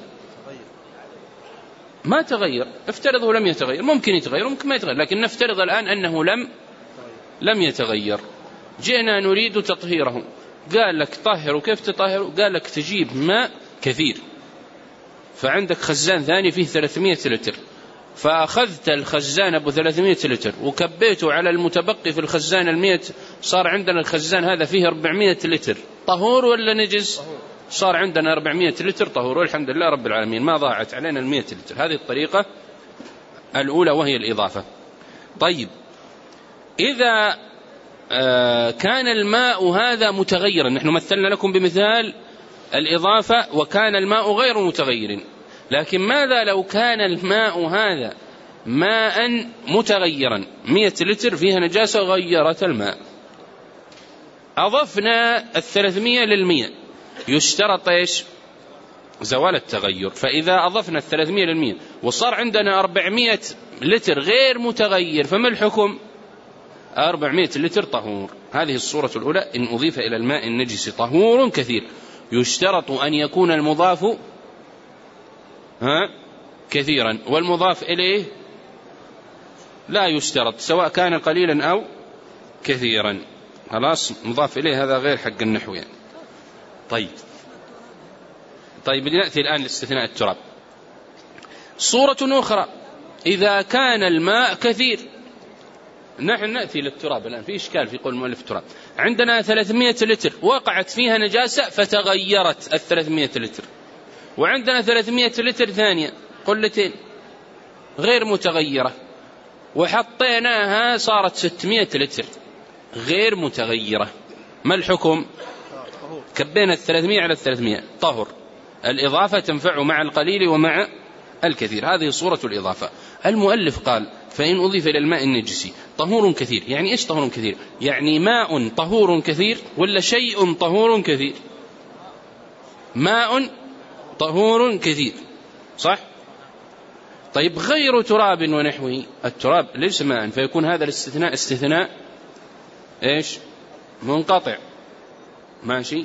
ما تغير. افترضه لم يتغير، ممكن يتغير ممكن ما يتغير، لكن نفترض الآن أنه لم لم يتغير. جئنا نريد تطهيره، قال لك طهره. كيف تطهره؟ قال لك تجيب ماء كثير، فعندك خزان ثاني فيه ثلاثمائة لتر، فأخذت الخزان أبو ثلاثمائة لتر وكبيته على المتبقي في الخزان المئة، صار عندنا الخزان هذا فيه أربعمائة لتر. طهور ولا نجس؟ صار عندنا أربعمائة لتر طهور، والحمد لله رب العالمين ما ضاعت علينا المئة لتر. هذه الطريقة الأولى وهي الإضافة. طيب إذا آه كان الماء هذا متغيرا، نحن مثلنا لكم بمثال الإضافة وكان الماء غير متغير، لكن ماذا لو كان الماء هذا ماء متغيرا؟ مئة لتر فيها نجاسة غيرت الماء، أضفنا الثلاثمائة للمئة، يشترط إيش؟ زوال التغير. فإذا أضفنا الثلاثمائة للمئة وصار عندنا أربعمائة لتر غير متغير فما الحكم؟ أربعمائة لتر طهور. هذه الصورة الأولى. إن أضيف إلى الماء النجس طهور كثير، يشترط أن يكون المضاف ها كثيرا والمضاف إليه لا يشترط سواء كان قليلا أو كثيرا. خلاص مضاف إليه هذا غير حق النحو يعني. طيب طيب نأتي الآن لاستثناء التراب. صورة أخرى إذا كان الماء كثير. نحن نأتي للتراب الآن، في إشكال في قول المؤلف التراب. عندنا ثلاثمائة لتر وقعت فيها نجاسة فتغيرت الثلاثمائة لتر، وعندنا ثلاثمائة لتر ثانية قلتين غير متغيرة وحطيناها صارت ستمائة لتر غير متغيرة، ما الحكم؟ كبينا الثلاثمائة على الثلاثمائة، طهر. الإضافة تنفع مع القليل ومع الكثير، هذه صورة الإضافة. المؤلف قال فإن أضيف إلى الماء النجسي طهور كثير. يعني إيش طهور كثير؟ يعني ماء طهور كثير ولا شيء طهور كثير؟ ماء طهور كثير، صح؟ طيب غير تراب ونحوه، التراب ليس ماء، فيكون هذا الاستثناء استثناء إيش؟ منقطع، ماشي؟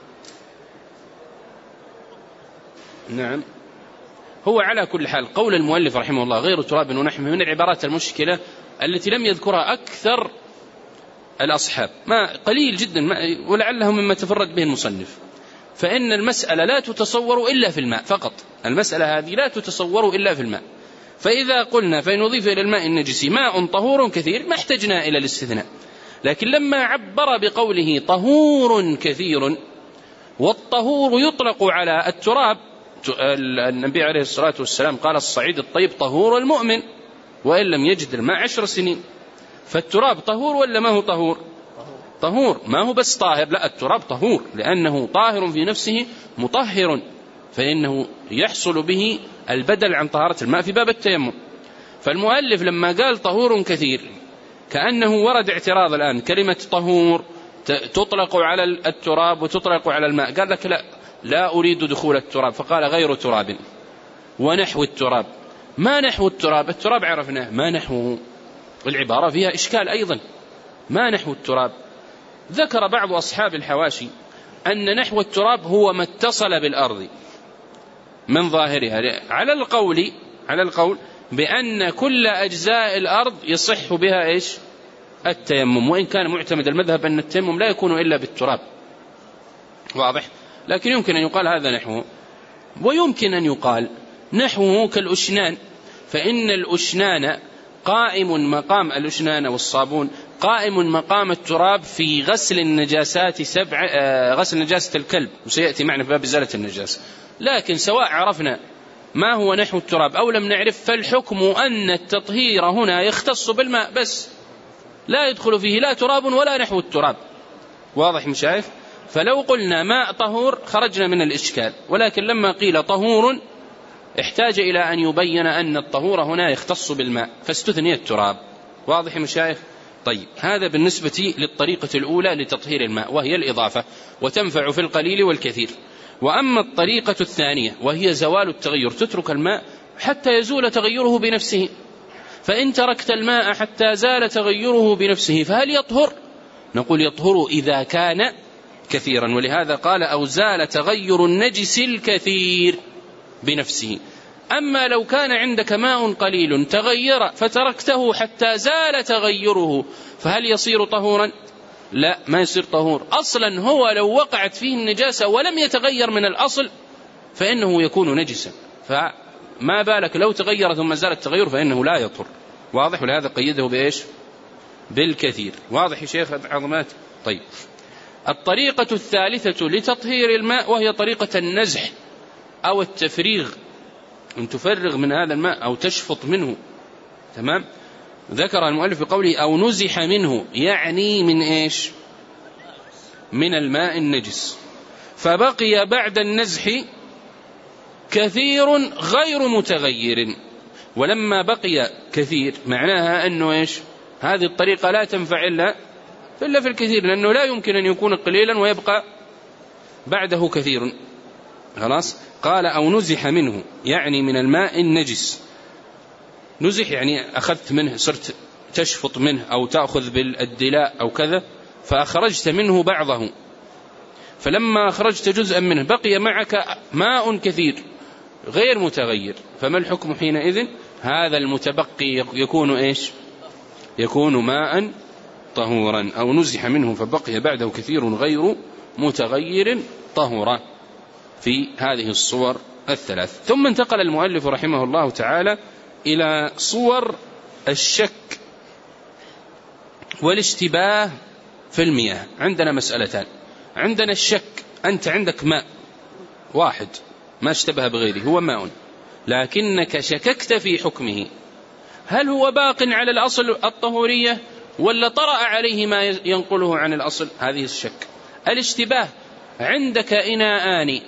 نعم. هو على كل حال قول المؤلف رحمه الله غير تراب ونحوه من العبارات المشكلة التي لم يذكرها أكثر الأصحاب، ما قليل جدا ما ولعله مما تفرد به المصنف. فإن المسألة لا تتصور إلا في الماء فقط، المسألة هذه لا تتصور إلا في الماء. فإذا قلنا فإن أضيف إلى الماء النجسي ماء طهور كثير ما احتجنا إلى الاستثناء. لكن لما عبر بقوله طهور كثير، والطهور يطلق على التراب، النبي عليه الصلاة والسلام قال الصعيد الطيب طهور المؤمن وإن لم يجد الماء عشر سنين. فالتراب طهور ولا ما هو طهور؟ طهور، ما هو بس طاهر، لا التراب طهور لأنه طاهر في نفسه مطهر، فإنه يحصل به البدل عن طهارة الماء في باب التيمم. فالمؤلف لما قال طهور كثير كأنه ورد اعتراض الآن، كلمة طهور تطلق على التراب وتطلق على الماء، قال لك لا لا أريد دخول التراب، فقال غير تراب ونحو التراب. ما نحو التراب؟ التراب عرفناه، ما نحوه؟ العبارة فيها إشكال أيضا، ما نحو التراب؟ ذكر بعض أصحاب الحواشي أن نحو التراب هو ما اتصل بالأرض من ظاهرها، على القول على القول بأن كل أجزاء الأرض يصح بها إيش؟ التيمم، وإن كان معتمد المذهب أن التيمم لا يكون إلا بالتراب، واضح؟ لكن يمكن أن يقال هذا نحوه، ويمكن أن يقال نحوه كالأشنان، فإن الأشنان قائم مقام الأشنان والصابون قائم مقام التراب في غسل النجاسات سبع آه غسل نجاسة الكلب، وسيأتي معنا في باب إزالة النجاسة. لكن سواء عرفنا ما هو نحو التراب أو لم نعرف، فالحكم أن التطهير هنا يختص بالماء بس، لا يدخل فيه لا تراب ولا نحو التراب، واضح مشايخ؟ فلو قلنا ماء طهور خرجنا من الإشكال، ولكن لما قيل طهور احتاج إلى أن يبين أن الطهور هنا يختص بالماء فاستثني التراب، واضح مشايخ؟ طيب هذا بالنسبة للطريقة الأولى لتطهير الماء وهي الإضافة، وتنفع في القليل والكثير. وأما الطريقة الثانية وهي زوال التغير، تترك الماء حتى يزول تغيره بنفسه، فإن تركت الماء حتى زال تغيره بنفسه فهل يطهر؟ نقول يطهر إذا كان كثيرا، ولهذا قال أو زال تغير النجس الكثير بنفسه. أما لو كان عندك ماء قليل تغير فتركته حتى زال تغيره فهل يصير طهورا؟ لا، ما يصير طهور أصلا، هو لو وقعت فيه النجاسة ولم يتغير من الأصل فإنه يكون نجسا، فما بالك لو تغير ثم زال التغير فإنه لا يطهر، واضح؟ ولهذا قيده بإيش؟ بالكثير، واضح يا شيخ عظمات؟ طيب الطريقة الثالثة لتطهير الماء وهي طريقة النزح أو التفريغ، أن تفرغ من هذا الماء أو تشفط منه، تمام؟ ذكر المؤلف بقوله أو نزح منه، يعني من إيش؟ من الماء النجس، فبقي بعد النزح كثير غير متغير. ولما بقي كثير معناها أنه إيش؟ هذه الطريقة لا تنفع إلا إلا في الكثير، لأنه لا يمكن أن يكون قليلا ويبقى بعده كثير، خلاص؟ قال أو نزح منه يعني من الماء النجس. نزح يعني أخذت منه، صرت تشفط منه أو تأخذ بالدلاء أو كذا فأخرجت منه بعضه، فلما أخرجت جزءا منه بقي معك ماء كثير غير متغير، فما الحكم حينئذ؟ هذا المتبقي يكون إيش؟ يكون ماء طهورا، أو نزح منه فبقي بعده كثير غير متغير طهورا، في هذه الصور الثلاث. ثم انتقل المؤلف رحمه الله تعالى إلى صور الشك والاشتباه في المياه. عندنا مسألتان، عندنا الشك، أنت عندك ماء واحد ما اشتبه بغيره، هو ماء، لكنك شككت في حكمه، هل هو باق على الأصل الطهورية ولا طرأ عليه ما ينقله عن الأصل؟ هذه الشك. الاشتباه، عندك إناءان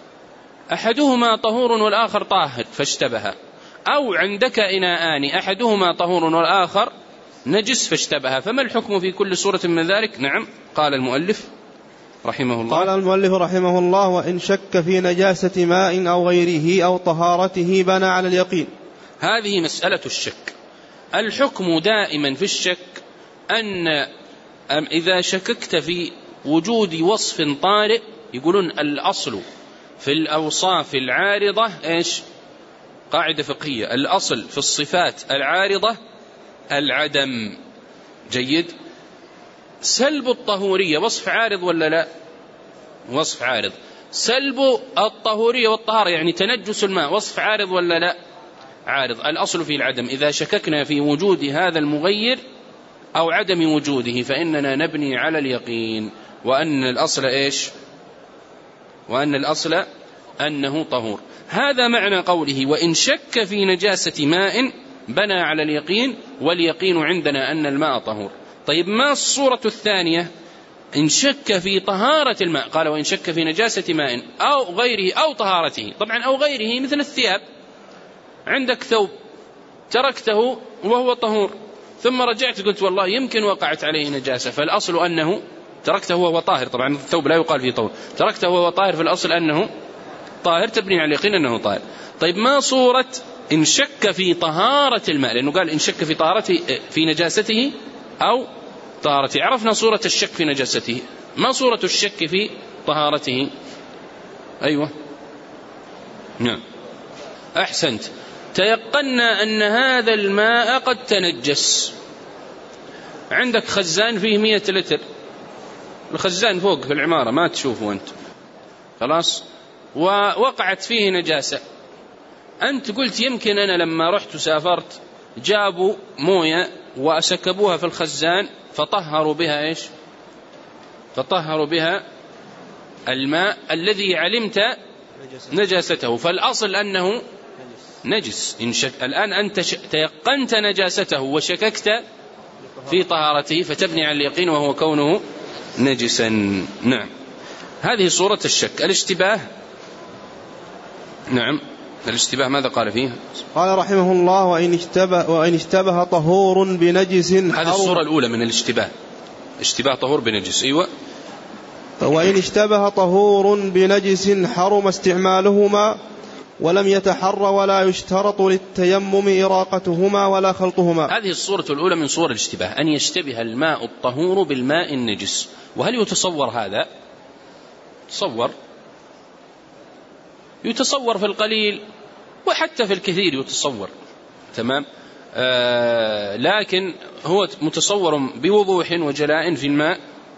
أحدهما طهور والآخر طاهر فاشتبه، أو عندك إناءان أحدهما طهور والآخر نجس فاشتبه، فما الحكم في كل صورة من ذلك؟ نعم، قال المؤلف رحمه الله قال المؤلف رحمه الله: وإن شك في نجاسة ماء أو غيره أو طهارته بنى على اليقين. هذه مسألة الشك. الحكم دائما في الشك أن إذا شككت في وجود وصف طارئ، يقولون الأصل في الأوصاف العارضة إيش؟ قاعدة فقهية، الأصل في الصفات العارضة العدم. جيد. سلب الطهورية وصف عارض ولا لا؟ وصف عارض. سلب الطهورية والطهارة يعني تنجس الماء وصف عارض ولا لا؟ عارض. الأصل في العدم، إذا شككنا في وجود هذا المغير أو عدم وجوده فإننا نبني على اليقين، وأن الأصل إيش؟ وأن الأصل أنه طهور. هذا معنى قوله: وإن شك في نجاسة ماء بنى على اليقين، واليقين عندنا أن الماء طهور. طيب، ما الصورة الثانية؟ إن شك في طهارة الماء، قال: وإن شك في نجاسة ماء أو غيره أو طهارته. طبعا أو غيره مثل الثياب، عندك ثوب تركته وهو طهور، ثم رجعت قلت والله يمكن وقعت عليه نجاسة، فالأصل أنه تركته وهو طاهر. طبعا الثوب لا يقال فيه طهور، تركته وهو طاهر، في الأصل أنه طاهر، تبني على اليقين أنه طاهر. طيب، ما صورة إن شك في طهارة الماء؟ لأنه قال إن شك في طهارته في نجاسته أو طهارته. عرفنا صورة الشك في نجاسته، ما صورة الشك في طهارته؟ أيوة، نعم، أحسنت. تيقنا أن هذا الماء قد تنجس. عندك خزان فيه مئة لتر، الخزان فوق في العمارة ما تشوفه أنت، خلاص، ووقعت فيه نجاسة. أنت قلت يمكن أنا لما رحت وسافرت جابوا موية وأسكبوها في الخزان فطهروا بها إيش؟ فطهروا بها الماء الذي علمت نجاسته، فالأصل أنه نجس. إن شك... الآن أنت ش... تيقنت نجاسته وشككت في طهارته، فتبني على اليقين وهو كونه نجسا. نعم، هذه صورة الشك. الاشتباه، نعم، الاشتباه ماذا قال فيه؟ قال رحمه الله: وإن اشتبه, وإن اشتبه طهور بنجس. هذه الصورة الأولى من الاشتباه، اشتباه طهور بنجس. أيوة. وإن اشتبه طهور بنجس حرم استعمالهما ولم يتحر ولا يشترط للتيمم إراقتهما ولا خلطهما. هذه الصورة الأولى من صور الاشتباه، أن يشتبه الماء الطهور بالماء النجس. وهل يتصور هذا؟ تصور يتصور في القليل وحتى في الكثير يتصور، تمام. آه لكن هو متصور بوضوح وجلاء في الماء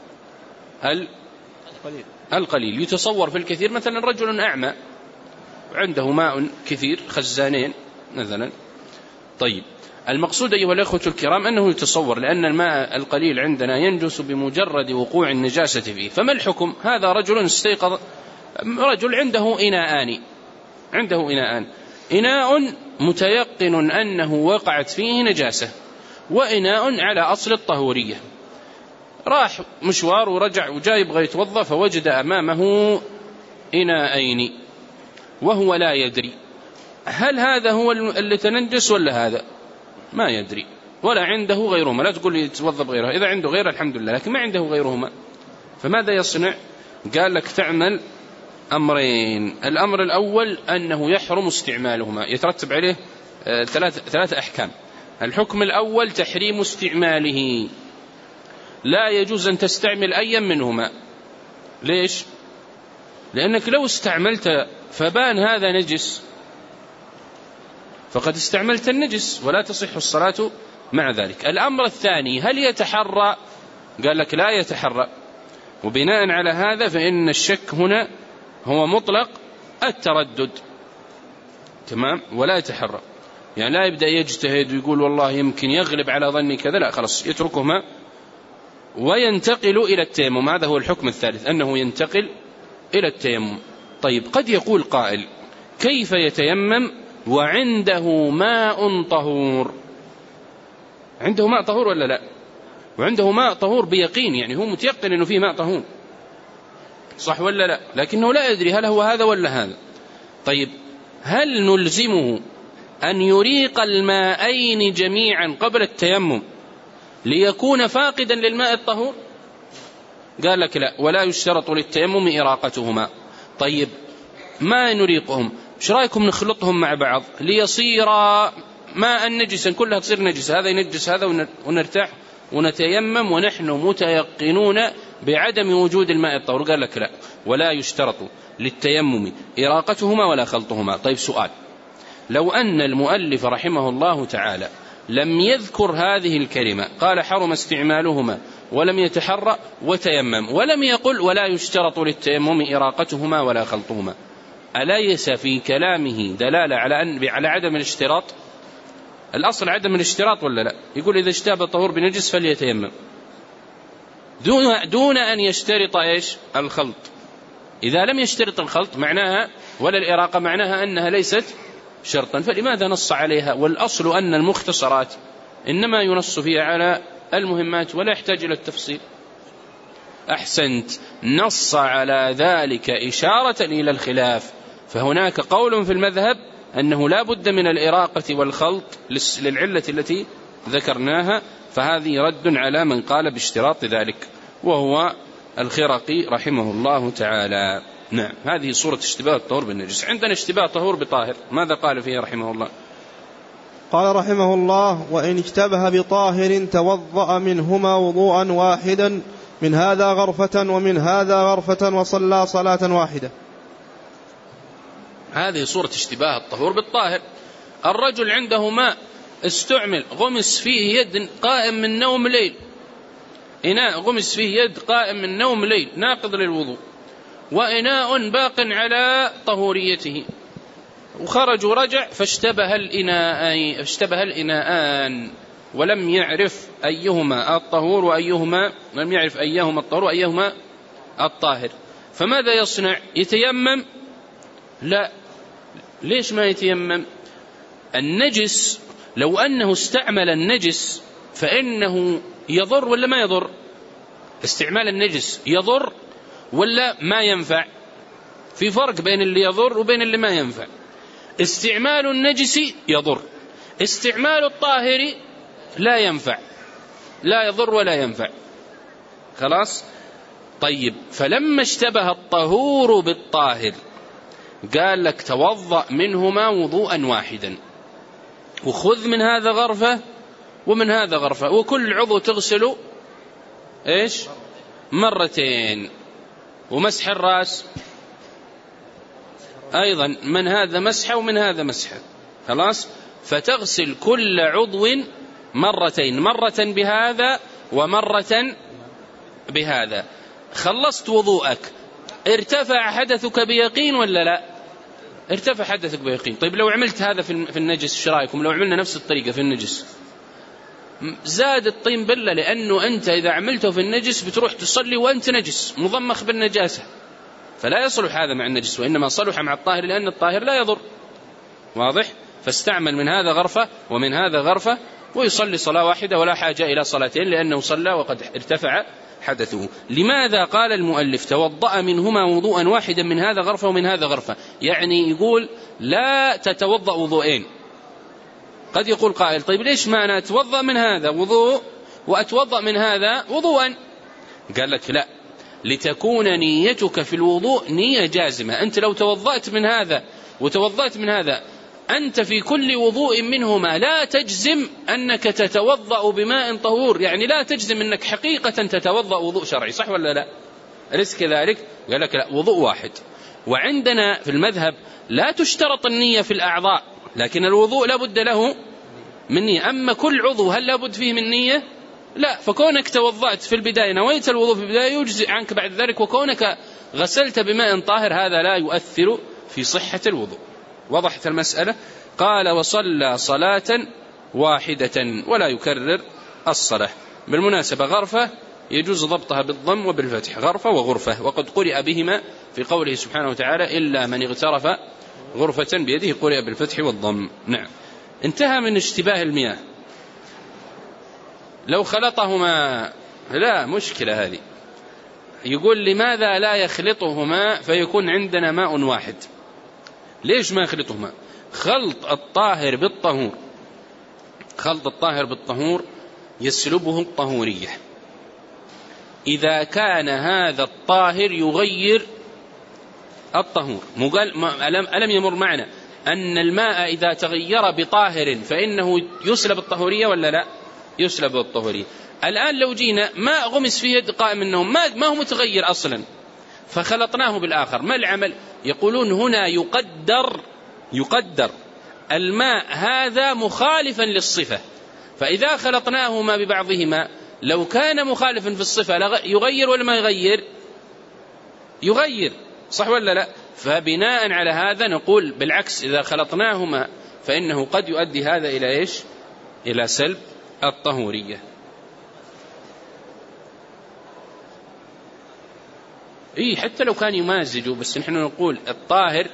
القليل. يتصور في الكثير، مثلا رجل أعمى عنده ماء كثير، خزانين مثلا. طيب، المقصود أيها الأخوة الكرام أنه يتصور، لأن الماء القليل عندنا ينجس بمجرد وقوع النجاسة فيه. فما الحكم؟ هذا رجل استيقظ، رجل عنده إناءان، عنده إناءان، إناء متيقن أنه وقعت فيه نجاسة، وإناء على أصل الطهورية. راح مشوار ورجع وجاي يبغى يتوضأ، فوجد أمامه إناءين وهو لا يدري هل هذا هو اللي تنجس ولا هذا، ما يدري، ولا عنده غيرهما. لا تقول يتوضأ بغيرها، إذا عنده غيرها الحمد لله، لكن ما عنده غيرهما، فماذا يصنع؟ قال لك تعمل أمرين. الأمر الأول أنه يحرم استعمالهما، يترتب عليه ثلاثة ثلاثة أحكام. الحكم الأول تحريم استعماله، لا يجوز أن تستعمل أي منهما. ليش؟ لأنك لو استعملت فبان هذا نجس فقد استعملت النجس ولا تصح الصلاة مع ذلك. الأمر الثاني، هل يتحرى قال لك لا يتحرى، وبناء على هذا فإن الشك هنا هو مطلق التردد، تمام، ولا يتحرى، يعني لا يبدأ يجتهد ويقول والله يمكن يغلب على ظني كذا، لا خلاص يتركهما وينتقل إلى التيمم. هذا هو الحكم الثالث، أنه ينتقل إلى التيمم. طيب قد يقول قائل كيف يتيمم وعنده ماء طهور؟ عنده ماء طهور ولا لا؟ وعنده ماء طهور بيقين، يعني هو متيقن أنه فيه ماء طهور، صح ولا لا؟ لكنه لا يدري هل هو هذا ولا هذا. طيب هل نلزمه أن يريق الماءين جميعا قبل التيمم ليكون فاقدا للماء الطهور؟ قال لك لا، ولا يشترط للتيمم إراقتهما. طيب ما نريقهم، ايش رايكم نخلطهم مع بعض ليصير ماء نجسا، كلها تصير نجس، هذا ينجس هذا ونرتاح ونتيمم ونحن متيقنون بعدم وجود الماء الطهور؟ قال لك لا، ولا يشترط للتيمم إراقتهما ولا خلطهما. طيب سؤال، لو أن المؤلف رحمه الله تعالى لم يذكر هذه الكلمة، قال حرم استعمالهما ولم يتحرى وتيمم، ولم يقل ولا يشترط للتيمم إراقتهما ولا خلطهما، أليس في كلامه دلالة على أن على عدم الاشتراط؟ الأصل عدم الاشتراط ولا لا؟ يقول إذا اشتاب الطهور بنجس فليتيمم دون, دون أن يشترط إيش؟ الخلط. إذا لم يشترط الخلط معناها ولا الإراقة معناها أنها ليست شرطا، فلماذا نص عليها؟ والأصل أن المختصرات إنما ينص فيها على المهمات ولا يحتاج إلى التفصيل. أحسنت، نص على ذلك إشارة إلى الخلاف، فهناك قول في المذهب أنه لا بد من الإراقة والخلط للعلة التي ذكرناها، فهذه رد على من قال باشتراط ذلك، وهو الخرقي رحمه الله تعالى. نعم، هذه صورة اشتباه الطهور بالنجس. عندنا اشتباه طهور بطاهر، ماذا قال فيه رحمه الله؟ قال رحمه الله: وإن اشتبه بطاهر توضأ منهما وضوءا واحدا، من هذا غرفة ومن هذا غرفة، وصلى صلاة واحدة. هذه صورة اشتباه الطهور بالطاهر. الرجل عنده ماء استعمل، غمس فيه يد قائم من نوم ليل، إناء غمس فيه يد قائم من نوم ليل ناقض للوضوء، وإناء باق على طهوريته، وخرج ورجع فاشتبه الإناءان اشتبه الإناءان ولم يعرف أيهما الطهور وأيهما لم يعرف أيهما الطهور وأيهما الطاهر، فماذا يصنع؟ يتيمم؟ لا. ليش ما يتيمم؟ النجس لو أنه استعمل النجس فإنه يضر ولا ما يضر؟ استعمال النجس يضر ولا ما ينفع؟ في فرق بين اللي يضر وبين اللي ما ينفع. استعمال النجس يضر، استعمال الطاهر لا ينفع، لا يضر ولا ينفع، خلاص. طيب فلما اشتبه الطهور بالطاهر قال لك توضأ منهما وضوءا واحدا، وخذ من هذا غرفة ومن هذا غرفة، وكل عضو تغسله ايش؟ مرتين، ومسح الرأس أيضا من هذا مسحة ومن هذا مسحة، خلاص. فتغسل كل عضو مرتين، مرة بهذا ومرة بهذا، خلصت وضوءك، ارتفع حدثك بيقين ولا لا؟ ارتفع حدثك بيقين. طيب لو عملت هذا في النجس، ايش رايكم لو عملنا نفس الطريقة في النجس؟ زاد الطين بلة، لأنه أنت إذا عملته في النجس بتروح تصلي وأنت نجس مضمخ بالنجاسة، فلا يصلح هذا مع النجس، وإنما صلح مع الطاهر، لأن الطاهر لا يضر، واضح؟ فاستعمل من هذا غرفة ومن هذا غرفة، ويصلي صلاة واحدة ولا حاجة إلى صلاتين، لأنه صلى وقد ارتفع حدثه. لماذا قال المؤلف توضأ منهما وضوءا واحدا، من هذا غرفة ومن هذا غرفة؟ يعني يقول لا تتوضأ وضوءين. قد يقول قائل طيب ليش ما أنا أتوضأ من هذا وضوء وأتوضأ من هذا وضوءا؟ قال لك لا، لتكون نيتك في الوضوء نية جازمة. أنت لو توضأت من هذا وتوضأت من هذا، أنت في كل وضوء منهما لا تجزم أنك تتوضأ بماء طهور، يعني لا تجزم أنك حقيقة تتوضأ وضوء شرعي، صح ولا لا؟ أليس كذلك؟ قال لك لا، وضوء واحد. وعندنا في المذهب لا تشترط النية في الأعضاء، لكن الوضوء لا بد له من نية. أما كل عضو هل لا بد فيه من نية؟ لا، فكونك توضأت في البداية نويت الوضوء في البداية يجزئ عنك بعد ذلك، وكونك غسلت بماء طاهر هذا لا يؤثر في صحة الوضوء. وضحت المسألة؟ قال وصلى صلاة واحدة ولا يكرر الصلاة. بالمناسبة غرفة يجوز ضبطها بالضم وبالفتح، غرفة وغرفة، وقد قرئ بهما في قوله سبحانه وتعالى إلا من اغترف غرفة بيده، قرئ بالفتح والضم. نعم. انتهى من اشتباه المياه. لو خلطهما لا مشكلة هذه. يقول لماذا لا يخلطهما فيكون عندنا ماء واحد؟ ليش ما يخلطهما؟ خلط الطاهر بالطهور خلط الطاهر بالطهور يسلبه الطهورية. إذا كان هذا الطاهر يغير الطهور، ألم يمر معنا أن الماء إذا تغير بطاهر فإنه يسلب الطهورية ولا لا؟ يسلب الطهورية. الآن لو جينا ماء غمس فيه يد قائم منهم، ما, ما هو متغير أصلا، فخلطناه بالآخر، ما العمل؟ يقولون هنا يقدر يقدر الماء هذا مخالفا للصفة، فإذا خلطناهما ببعضهما لو كان مخالفا في الصفة يغير ولا ما يغير؟ يغير، صح ولا لا؟ فبناء على هذا نقول بالعكس، إذا خلطناهما فإنه قد يؤدي هذا إلى إيش؟ إلى سلب الطهورية. إيه حتى لو كان يمازجوا، بس نحن نقول الطاهر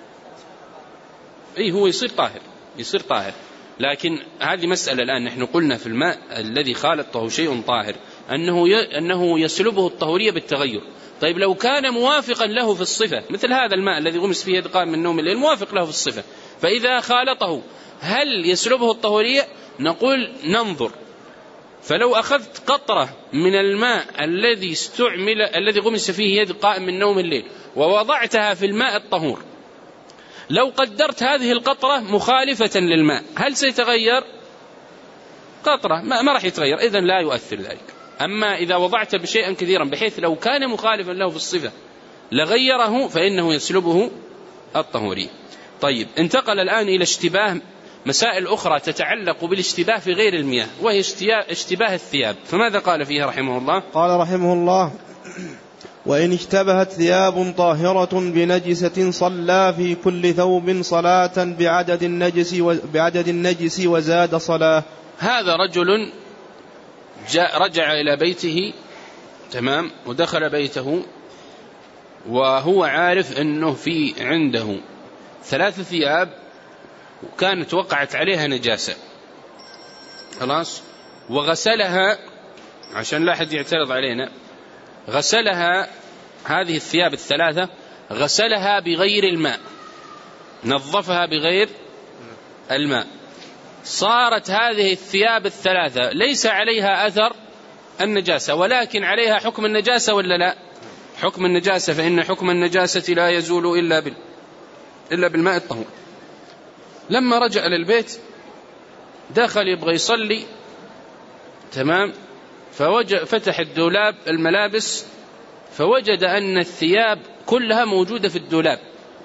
إيه هو يصير طاهر يصير طاهر لكن هذه مسألة الآن نحن قلنا في الماء الذي خالطه شيء طاهر أنه أنه يسلبه الطهورية بالتغير. طيب لو كان موافقا له في الصفة، مثل هذا الماء الذي غمس فيه يد قائم من نوم الليل، موافق له في الصفة، فإذا خالطه هل يسلبه الطهورية؟ نقول ننظر. فلو أخذت قطرة من الماء الذي استعمل الذي غمس فيه يد قائم من نوم الليل ووضعتها في الماء الطهور، لو قدرت هذه القطرة مخالفة للماء هل سيتغير؟ قطرة ما, ما راح يتغير، إذن لا يؤثر ذلك. أما إذا وضعت بشيئا كثيرا بحيث لو كان مخالفا له في الصفة لغيره فإنه يسلبه الطهورية. طيب انتقل الآن إلى اشتباه مسائل أخرى تتعلق بالاشتباه في غير المياه، وهي اشتباه الثياب. فماذا قال فيها رحمه الله؟ قال رحمه الله: وإن اشتبهت ثياب طاهرة بنجسة صلى في كل ثوب صلاة بعدد النجس, بعدد النجس وزاد صلاة. هذا رجل جاء رجع إلى بيته، تمام، ودخل بيته وهو عارف أنه في عنده ثلاث ثياب وكانت وقعت عليها نجاسة، خلاص، وغسلها عشان لا أحد يعترض علينا، غسلها هذه الثياب الثلاثة غسلها بغير الماء، نظفها بغير الماء، صارت هذه الثياب الثلاثة ليس عليها أثر النجاسة ولكن عليها حكم النجاسة ولا لا؟ حكم النجاسة، فإن حكم النجاسة لا يزول إلا بال إلا بالماء الطهور. لما رجع إلى البيت دخل يبغى يصلي، تمام، فوجد فتح الدولاب الملابس فوجد أن الثياب كلها موجودة في الدولاب،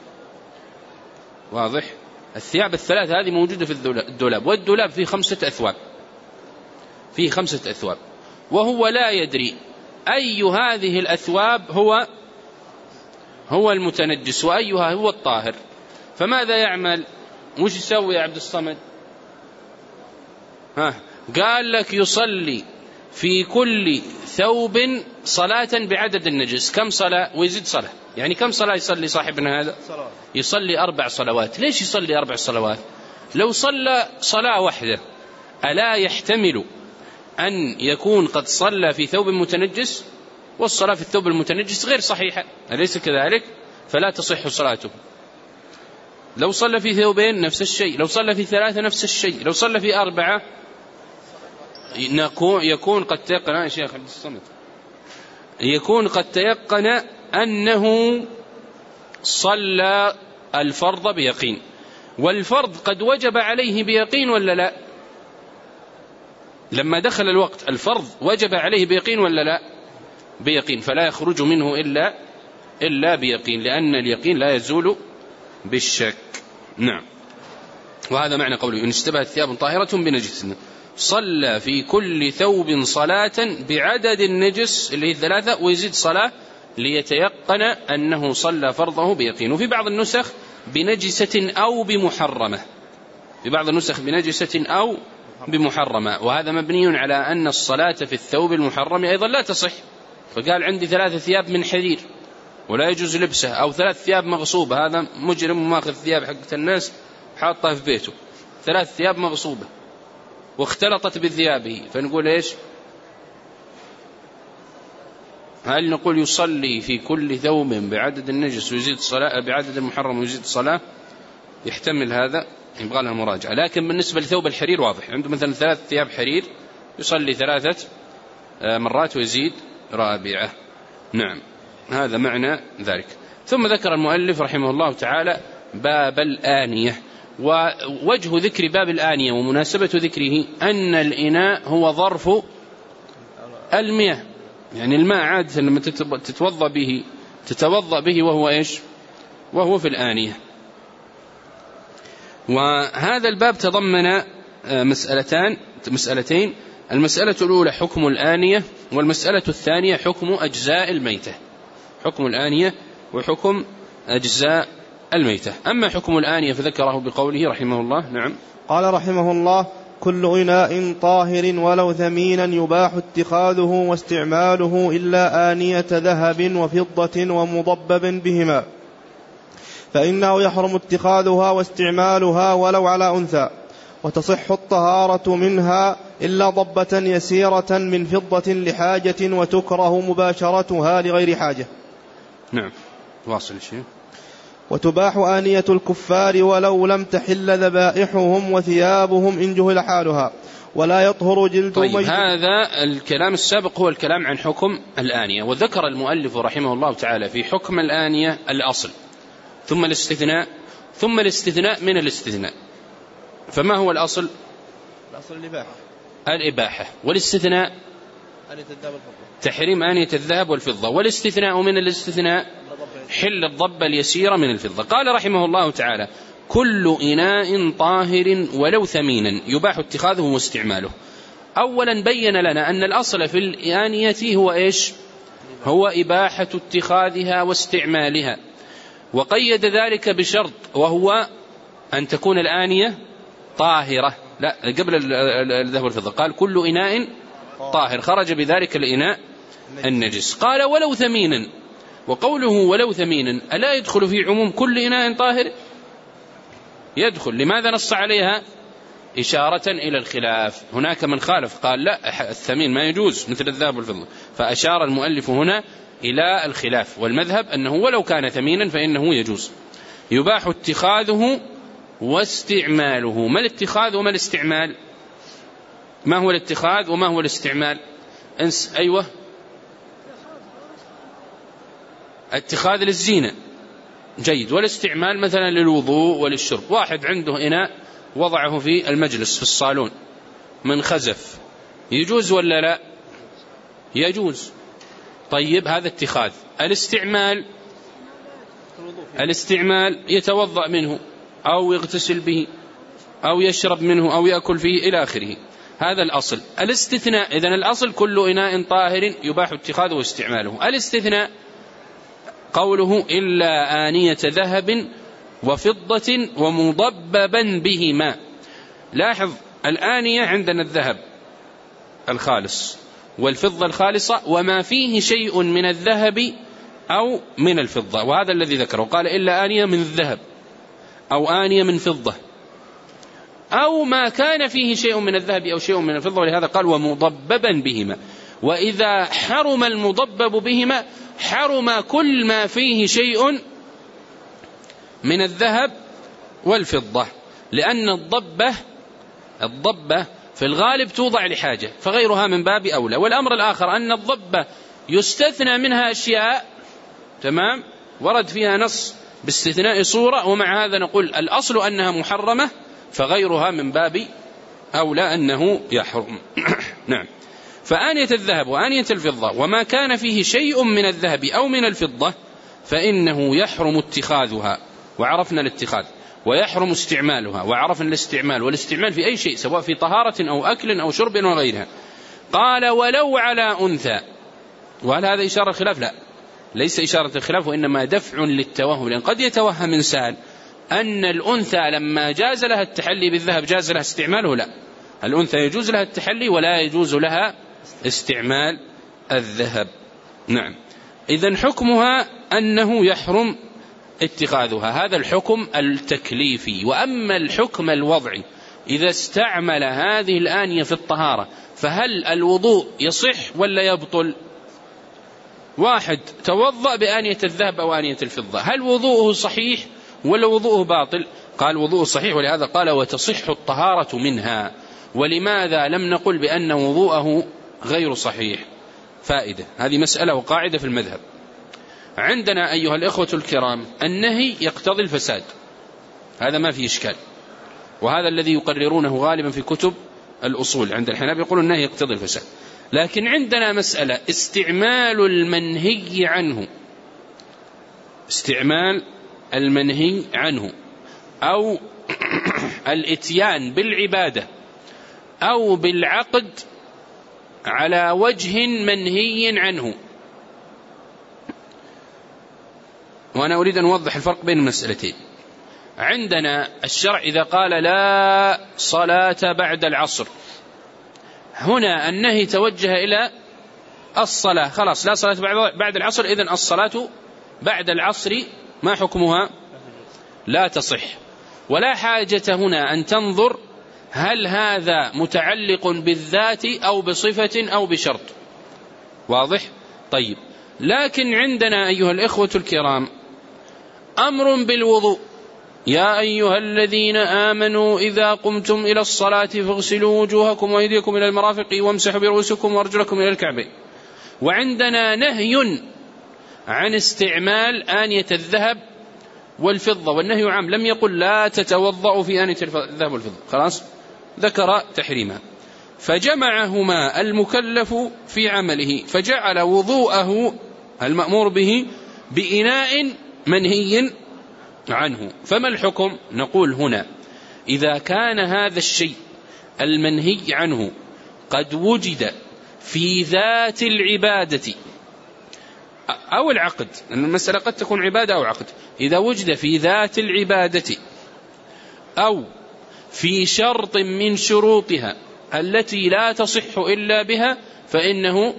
واضح؟ الثياب الثلاثة هذه موجودة في الدولاب، والدولاب فيه خمسة أثواب فيه خمسة أثواب وهو لا يدري أي هذه الأثواب هو هو المتنجس وأيها هو الطاهر، فماذا يعمل؟ وش يسوي يا عبد الصمد؟ ها قال لك يصلي في كل ثوب صلاة بعدد النجس. كم صلاة؟ ويزيد صلاة، يعني كم صلاة يصلي صاحبنا هذا؟ يصلي أربع صلوات. ليش يصلي أربع صلوات؟ لو صلى صلاة واحدة ألا يحتمل أن يكون قد صلى في ثوب متنجس؟ والصلاة في الثوب المتنجس غير صحيحة، أليس كذلك؟ فلا تصح صلاته. لو صلى في ثوبين نفس الشيء، لو صلى في ثلاثة نفس الشيء، لو صلى في أربعة يكون قد تيقن يا شيخ عبد الصمد يكون قد تيقن أنه صلى الفرض بيقين، والفرض قد وجب عليه بيقين ولا لا؟ لما دخل الوقت الفرض وجب عليه بيقين ولا لا؟ بيقين، فلا يخرج منه إلا إلا بيقين، لأن اليقين لا يزول بالشك. نعم، وهذا معنى قوله إن اشتبهت ثياب طاهرة بنجس صلى في كل ثوب صلاة بعدد النجس اللي هي ثلاثة ويزيد صلاة ليتيقن أنه صلى فرضه بيقين. وفي بعض النسخ بنجسة أو بمحرمة، في بعض النسخ بنجسة أو بمحرمة، وهذا مبني على أن الصلاة في الثوب المحرم أيضا لا تصح. فقال عندي ثلاثة ثياب من حرير ولا يجوز لبسه، أو ثلاث ثياب مغصوبة، هذا مجرم ماخذ ثياب حقت الناس حاطها في بيته، ثلاث ثياب مغصوبة واختلطت بثيابه، فنقول إيش؟ هل نقول يصلي في كل ثوب بعدد النجس ويزيد صلاة بعدد المحرم ويزيد صلاة؟ يحتمل هذا، يبغى لها مراجعة. لكن بالنسبة لثوب الحرير واضح، عنده مثلا ثلاث ثياب حرير يصلي ثلاثة مرات ويزيد رابعة. نعم، هذا معنى ذلك. ثم ذكر المؤلف رحمه الله تعالى باب الآنية. ووجه ذكر باب الآنية ومناسبة ذكره أن الإناء هو ظرف المياه، يعني الماء عادة لما تتوضأ به تتوضأ به وهو إيش؟ وهو في الآنية. وهذا الباب تضمن مسألتان مسألتين المسألة الأولى حكم الآنية، والمسألة الثانية حكم أجزاء الميتة، حكم الآنية وحكم أجزاء الميتة. أما حكم الآنية فذكره بقوله رحمه الله. نعم، قال رحمه الله: كل إناء طاهر ولو ثمينا يباح اتخاذه واستعماله إلا آنية ذهب وفضة ومضبب بهما، فإنه يحرم اتخاذها واستعمالها ولو على أنثى، وتصح الطهارة منها إلا ضبة يسيرة من فضة لحاجة، وتكره مباشرتها لغير حاجة. نعم، واصل شيء. وتباح آنية الكفار ولو لم تحل ذبائحهم وثيابهم إن جهل حالها، ولا يطهر جلد طيب ميت. هذا الكلام السابق هو الكلام عن حكم الآنية، وذكر المؤلف رحمه الله تعالى في حكم الآنية الأصل ثم الاستثناء ثم الاستثناء من الاستثناء. فما هو الأصل؟ الأصل الإباحة الإباحة، والاستثناء تحريم آنية الذهب والفضة، والاستثناء من الاستثناء حل الضبة اليسيرة من الفضة. قال رحمه الله تعالى: كل إناء طاهر ولو ثمينا يباح اتخاذه واستعماله. أولا بين لنا أن الأصل في الآنية هو إيش؟ هو إباحة اتخاذها واستعمالها، وقيد ذلك بشرط وهو أن تكون الآنية طاهرة، لا قبل الذهب والفضة قال كل إناء طاهر، خرج بذلك الإناء النجس. قال ولو ثمينا، وقوله ولو ثمينا ألا يدخل في عموم كل إناء طاهر؟ يدخل. لماذا نص عليها؟ إشارة إلى الخلاف. هناك من خالف قال لا، الثمين ما يجوز مثل الذهب والفضة، فأشار المؤلف هنا إلى الخلاف، والمذهب أنه ولو كان ثمينا فإنه يجوز. يباح اتخاذه واستعماله. ما الاتخاذ وما الاستعمال؟ ما هو الاتخاذ وما هو الاستعمال؟ انس أيوة، اتخاذ للزينة جيد، والاستعمال مثلا للوضوء وللشرب. واحد عنده إناء وضعه في المجلس في الصالون من خزف، يجوز ولا لا؟ يجوز. طيب هذا اتخاذ. الاستعمال الاستعمال يتوضأ منه أو يغتسل به أو يشرب منه أو يأكل فيه إلى آخره، هذا الأصل. الاستثناء، إذن الأصل كل إناء طاهر يباح اتخاذه واستعماله. الاستثناء قوله إلا آنية ذهب وفضة ومضببا بهما. لاحظ الآنية عندنا الذهب الخالص والفضة الخالصة وما فيه شيء من الذهب أو من الفضة، وهذا الذي ذكره، قال إلا آنية من الذهب أو آنية من فضة أو ما كان فيه شيء من الذهب أو شيء من الفضة، ولهذا قال ومضببا بهما. وإذا حرم المضبب بهما حرم كل ما فيه شيء من الذهب والفضة، لأن الضبة الضبة في الغالب توضع لحاجة، فغيرها من باب أولى. والأمر الآخر أن الضبة يستثنى منها أشياء، تمام، ورد فيها نص باستثناء صورة، ومع هذا نقول الأصل أنها محرمة، فغيرها من باب أولى أنه يحرم. نعم. فآنية الذهب وآنية الفضة وما كان فيه شيء من الذهب أو من الفضة فإنه يحرم اتخاذها، وعرفنا الاتخاذ. ويحرم استعمالها، وعرفنا الاستعمال والاستعمال في أي شيء سواء في طهارة أو أكل أو شرب وغيرها. قال ولو على أنثى، وهل هذا إشارة الخلاف؟ لا، ليس إشارة الخلاف، وإنما دفع للتوهم، لأن قد يتوهم إنسان أن الأنثى لما جاز لها التحلي بالذهب جاز لها استعماله. لا، الأنثى يجوز لها التحلي ولا يجوز لها استعمال الذهب. نعم. إذن حكمها أنه يحرم اتخاذها، هذا الحكم التكليفي. وأما الحكم الوضعي، إذا استعمل هذه الآنية في الطهارة فهل الوضوء يصح ولا يبطل؟ واحد توضأ بآنية الذهب أو آنية الفضة، هل وضوءه صحيح ولا وضوءه باطل؟ قال وضوءه صحيح، ولهذا قال وتصح الطهارة منها. ولماذا لم نقل بأن وضوءه غير صحيح؟ فائدة، هذه مسألة وقاعدة في المذهب. عندنا أيها الإخوة الكرام النهي يقتضي الفساد، هذا ما فيه إشكال، وهذا الذي يقررونه غالبا في كتب الأصول. عند الحنابلة يقولون النهي يقتضي الفساد. لكن عندنا مسألة استعمال المنهي عنه، استعمال المنهي عنه أو الإتيان بالعبادة أو بالعقد على وجه منهي عنه. وأنا أريد أن أوضح الفرق بين المسألتين. عندنا الشرع إذا قال لا صلاة بعد العصر، هنا النهي توجه إلى الصلاة، خلاص لا صلاة بعد العصر، إذن الصلاة بعد العصر ما حكمها؟ لا تصح. ولا حاجة هنا أن تنظر هل هذا متعلق بالذات أو بصفة أو بشرط، واضح؟ طيب، لكن عندنا أيها الإخوة الكرام أمر بالوضوء، يا أيها الذين آمنوا إذا قمتم إلى الصلاة فاغسلوا وجوهكم وأيديكم إلى المرافق وامسحوا برؤوسكم وأرجلكم إلى الكعبين. وعندنا نهي عن استعمال آنية الذهب والفضة، والنهي عام، لم يقل لا تتوضأوا في آنية الذهب والفضة، خلاص ذكر تحريمها. فجمعهما المكلف في عمله، فجعل وضوءه المأمور به بإناء منهي عنه. فما الحكم؟ نقول هنا إذا كان هذا الشيء المنهي عنه قد وجد في ذات العبادة أو العقد، لأن المسألة قد تكون عبادة أو عقد، إذا وجد في ذات العبادة أو في شرط من شروطها التي لا تصح إلا بها فإنه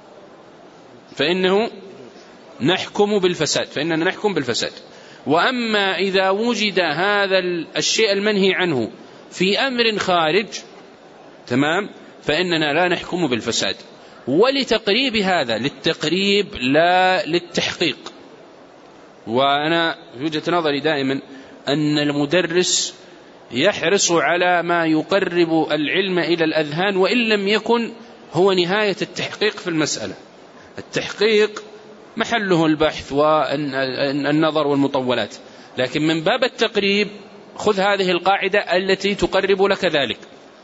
فإنه نحكم بالفساد، فإننا نحكم بالفساد. وأما إذا وجد هذا الشيء المنهي عنه في أمر خارج، تمام، فإننا لا نحكم بالفساد. ولتقريب هذا، للتقريب لا للتحقيق. وأنا وجهة نظري دائما أن المدرس يحرص على ما يقرب العلم إلى الأذهان، وإن لم يكن هو نهاية التحقيق في المسألة. التحقيق محله البحث والنظر والمطولات، لكن من باب التقريب خذ هذه القاعدة التي تقرب لك ذلك.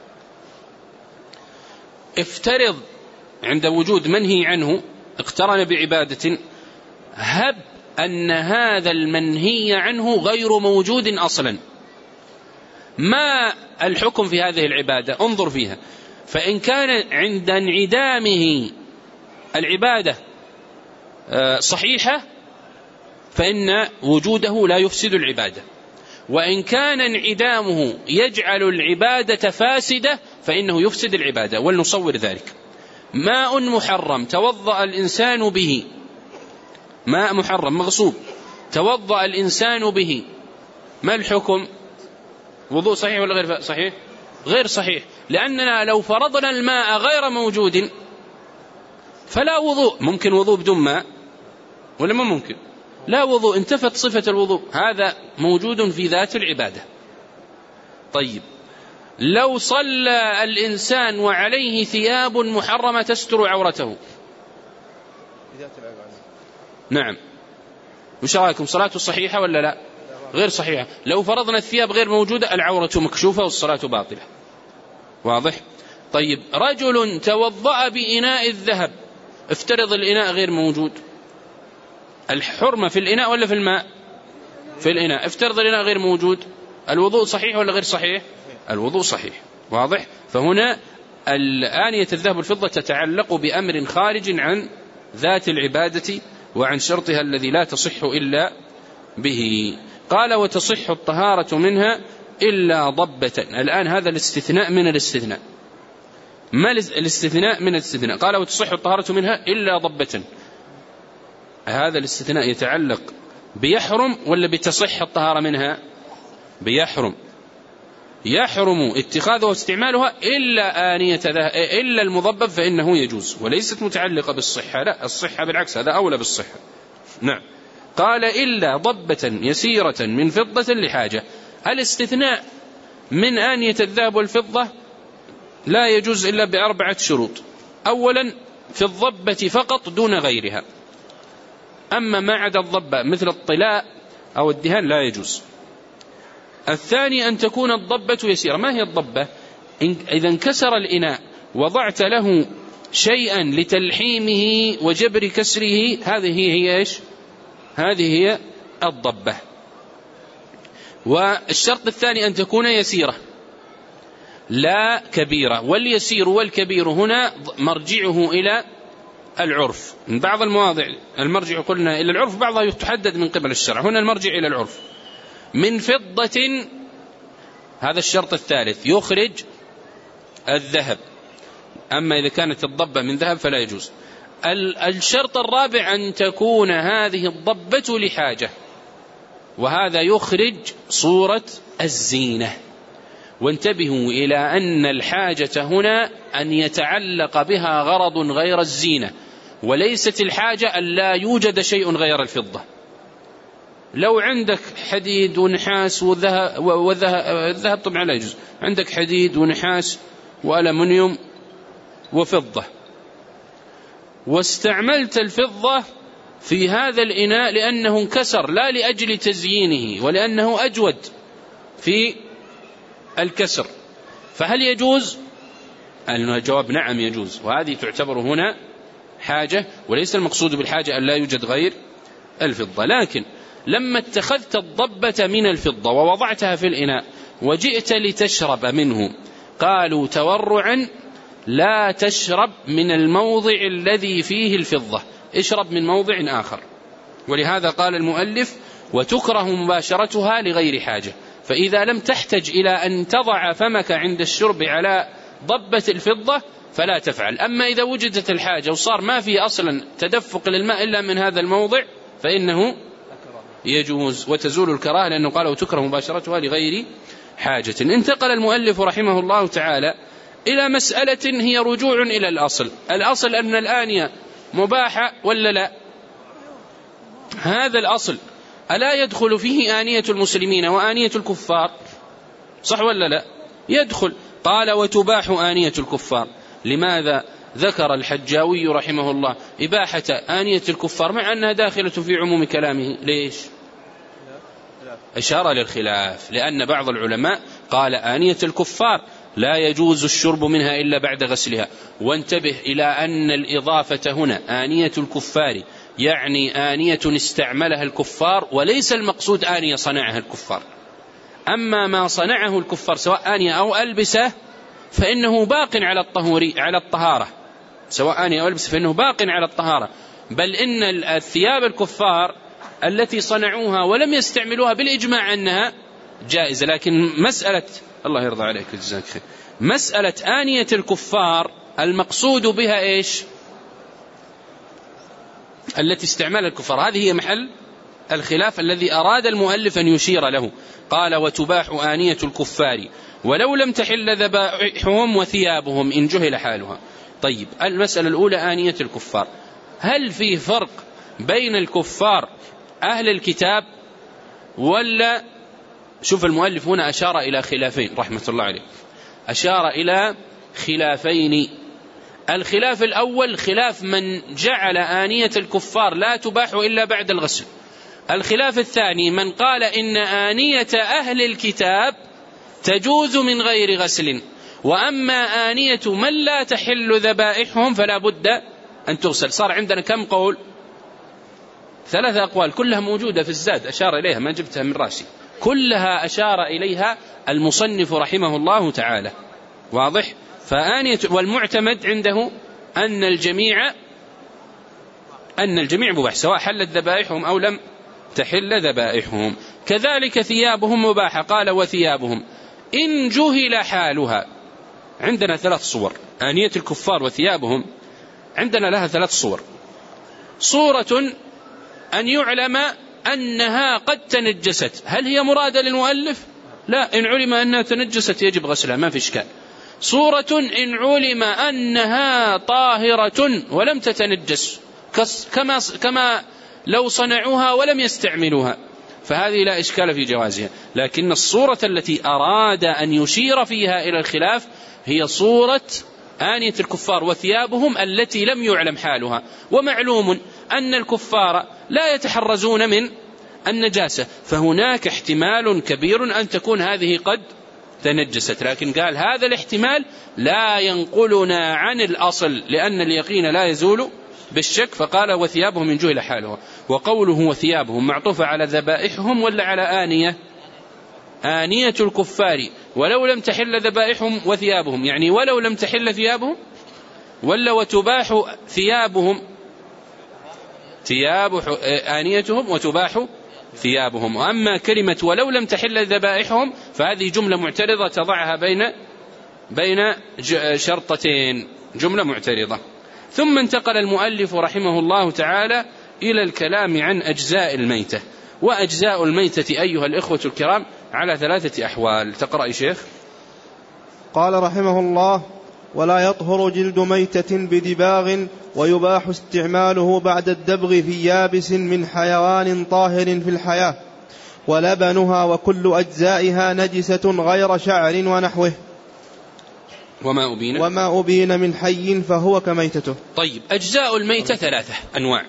افترض عند وجود منهي عنه اقترن بعبادة، هب أن هذا المنهي عنه غير موجود أصلا، ما الحكم في هذه العبادة؟ انظر فيها، فإن كان عند انعدامه العبادة صحيحة فإن وجوده لا يفسد العبادة، وإن كان انعدامه يجعل العبادة فاسدة فإنه يفسد العبادة. ولنصور ذلك: ماء محرم توضأ الإنسان به، ماء محرم مغصوب توضأ الإنسان به، ما الحكم؟ وضوء صحيح ولا غير صحيح؟ غير صحيح، لأننا لو فرضنا الماء غير موجود فلا وضوء. ممكن وضوء بدون ماء ولا ما ممكن؟ لا وضوء، انتفت صفة الوضوء، هذا موجود في ذات العبادة. طيب، لو صلى الإنسان وعليه ثياب محرمة تستر عورته، نعم، وش رأيكم؟ صلاته صحيحة ولا لا؟ غير صحيحة. لو فرضنا الثياب غير موجودة العورة مكشوفة والصلاة باطلة، واضح؟ طيب، رجل توضأ بإناء الذهب، افترض الإناء غير موجود، الحرمة في الإناء ولا في الماء؟ في الإناء. افترض الإناء غير موجود، الوضوء صحيح ولا غير صحيح؟ الوضوء صحيح، واضح؟ فهنا آنية الذهب والفضة تتعلق بأمر خارج عن ذات العبادة وعن شرطها الذي لا تصح إلا به. قال وتصح الطهارة منها إلا ضبة. الآن هذا الاستثناء من الاستثناء. ما الاستثناء من الاستثناء؟ قال وتصح الطهارة منها إلا ضبة. هذا الاستثناء يتعلق بيحرم ولا بتصح الطهارة منها؟ بيحرم. يحرم اتخاذها واستعمالها إلا آنية إلا المضبب فإنه يجوز، وليست متعلقة بالصحة، لا الصحة بالعكس هذا أولى بالصحة. نعم. قال إلا ضبة يسيرة من فضة لحاجة. الاستثناء من آنية الذهب والفضة لا يجوز إلا بأربعة شروط. أولا في الضبة فقط دون غيرها، أما ما عدا الضبة مثل الطلاء أو الدهان لا يجوز. الثاني أن تكون الضبة يسيرة. ما هي الضبة؟ إذا انكسر الإناء وضعت له شيئا لتلحيمه وجبر كسره، هذه هي إيش؟ هذه هي الضبة. والشرط الثاني أن تكون يسيرة لا كبيرة، واليسير والكبير هنا مرجعه إلى العرف. من بعض المواضع المرجع قلنا إلى العرف، بعضها يتحدد من قبل الشرع، هنا المرجع إلى العرف. من فضة، هذا الشرط الثالث، يخرج الذهب. أما إذا كانت الضبة من ذهب فلا يجوز. الشرط الرابع أن تكون هذه الضبة لحاجة، وهذا يخرج صورة الزينة. وانتبهوا إلى أن الحاجة هنا أن يتعلق بها غرض غير الزينة، وليست الحاجة أن لا يوجد شيء غير الفضة. لو عندك حديد ونحاس وذهب، والذهب طبعا لا يجوز، عندك حديد ونحاس وألمنيوم وفضة، واستعملت الفضة في هذا الإناء لأنه انكسر لا لأجل تزيينه ولأنه أجود في الكسر، فهل يجوز؟ الجواب نعم يجوز، وهذه تعتبر هنا حاجة، وليس المقصود بالحاجة أن لا يوجد غير الفضة. لكن لما اتخذت الضبة من الفضة ووضعتها في الإناء وجئت لتشرب منه، قالوا تورعا لا تشرب من الموضع الذي فيه الفضة، اشرب من موضع آخر. ولهذا قال المؤلف وتكره مباشرتها لغير حاجة. فإذا لم تحتج إلى أن تضع فمك عند الشرب على ضبة الفضة فلا تفعل. أما إذا وجدت الحاجة وصار ما في أصلا تدفق للماء إلا من هذا الموضع فإنه يجوز، وتزول الكراهة، لأنه قال وتكره مباشرتها لغير حاجة. انتقل المؤلف رحمه الله تعالى إلى مسألة هي رجوع إلى الأصل. الأصل أن الآنية مباحة ولا لا؟ هذا الأصل ألا يدخل فيه آنية المسلمين وآنية الكفار؟ صح ولا لا؟ يدخل. قال وتباح آنية الكفار. لماذا ذكر الحجاوي رحمه الله إباحة آنية الكفار مع أنها داخلة في عموم كلامه؟ ليش؟ إشارة للخلاف، لأن بعض العلماء قال آنية الكفار لا يجوز الشرب منها إلا بعد غسلها. وانتبه إلى أن الإضافة هنا آنية الكفار يعني آنية استعملها الكفار، وليس المقصود آنية صنعها الكفار. أما ما صنعه الكفار سواء آنية أو ألبسة فإنه باق على الطهوري على الطهارة، سواء آنية أو ألبسة فإنه باق على الطهارة. بل إن الثياب الكفار التي صنعوها ولم يستعملوها بالإجماع أنها جائزة. لكن مسألة الله يرضى عليك جزاك خير، مسألة آنية الكفار المقصود بها إيش؟ التي استعمال الكفار، هذه هي محل الخلاف الذي أراد المؤلف أن يشير له. قال وتباح آنية الكفار ولو لم تحل ذبائحهم وثيابهم إن جهل حالها. طيب المسألة الأولى آنية الكفار، هل في فرق بين الكفار أهل الكتاب ولا؟ شوف المؤلف هنا أشار إلى خلافين رحمة الله عليه، أشار إلى خلافين. الخلاف الأول خلاف من جعل آنية الكفار لا تباح إلا بعد الغسل. الخلاف الثاني من قال إن آنية أهل الكتاب تجوز من غير غسل، وأما آنية من لا تحل ذبائحهم فلا بد أن تغسل. صار عندنا كم قول؟ ثلاثة أقوال كلها موجودة في الزاد، أشار إليها ما جبتها من راسي. كلها أشار إليها المصنف رحمه الله تعالى. واضح؟ فآنية والمعتمد عنده أن الجميع أن الجميع مباح سواء حلت ذبائحهم أو لم تحل ذبائحهم. كذلك ثيابهم مباحة، قال وثيابهم إن جهل حالها. عندنا ثلاث صور آنية الكفار وثيابهم، عندنا لها ثلاث صور. صورة أن يعلم أنها قد تنجست، هل هي مرادة للمؤلف؟ لا، إن علم أنها تنجست يجب غسلها، ما في إشكال. صورة إن علم أنها طاهرة ولم تتنجس، كما كما لو صنعوها ولم يستعملوها، فهذه لا إشكال في جوازها. لكن الصورة التي أراد أن يشير فيها إلى الخلاف هي صورة آنية الكفار وثيابهم التي لم يعلم حالها. ومعلوم أن الكفار لا يتحرزون من النجاسة، فهناك احتمال كبير أن تكون هذه قد تنجست، لكن قال هذا الاحتمال لا ينقلنا عن الأصل، لأن اليقين لا يزول بالشك، فقال وثيابهم من جهل حالها. وقوله وثيابهم معطوفة على ذبائحهم ولا على آنية؟ آنية الكفار ولو لم تحل ذبائحهم وثيابهم، يعني ولو لم تحل ثيابهم، ولا وتباح ثيابهم، ثياب آنيتهم وتباح ثيابهم. وأما كلمة ولو لم تحل ذبائحهم فهذه جملة معترضة تضعها بين بين شرطتين، جملة معترضة. ثم انتقل المؤلف رحمه الله تعالى إلى الكلام عن أجزاء الميتة. وأجزاء الميتة أيها الإخوة الكرام على ثلاثة أحوال. تقرأ يا شيخ. قال رحمه الله: ولا يطهر جلد ميتة بدباغ، ويباح استعماله بعد الدبغ في يابس من حيوان طاهر في الحياة، ولبنها وكل أجزائها نجسة غير شعر ونحوه. وما أبين وما أبين من حي فهو كميتته. طيب، أجزاء الميتة ثلاثة أنواع.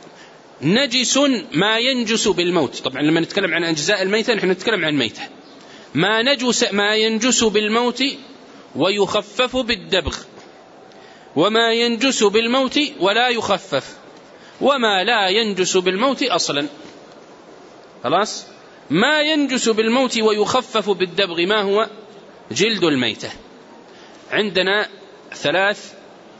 نجس ما ينجس بالموت. طبعا لما نتكلم عن أجزاء الميتة نحن نتكلم عن ميتة. ما نجس ما ينجس بالموت ويخفف بالدبغ، وما ينجس بالموت ولا يخفف، وما لا ينجس بالموت أصلا. خلاص؟ ما ينجس بالموت ويخفف بالدبغ ما هو؟ جلد الميتة. عندنا ثلاث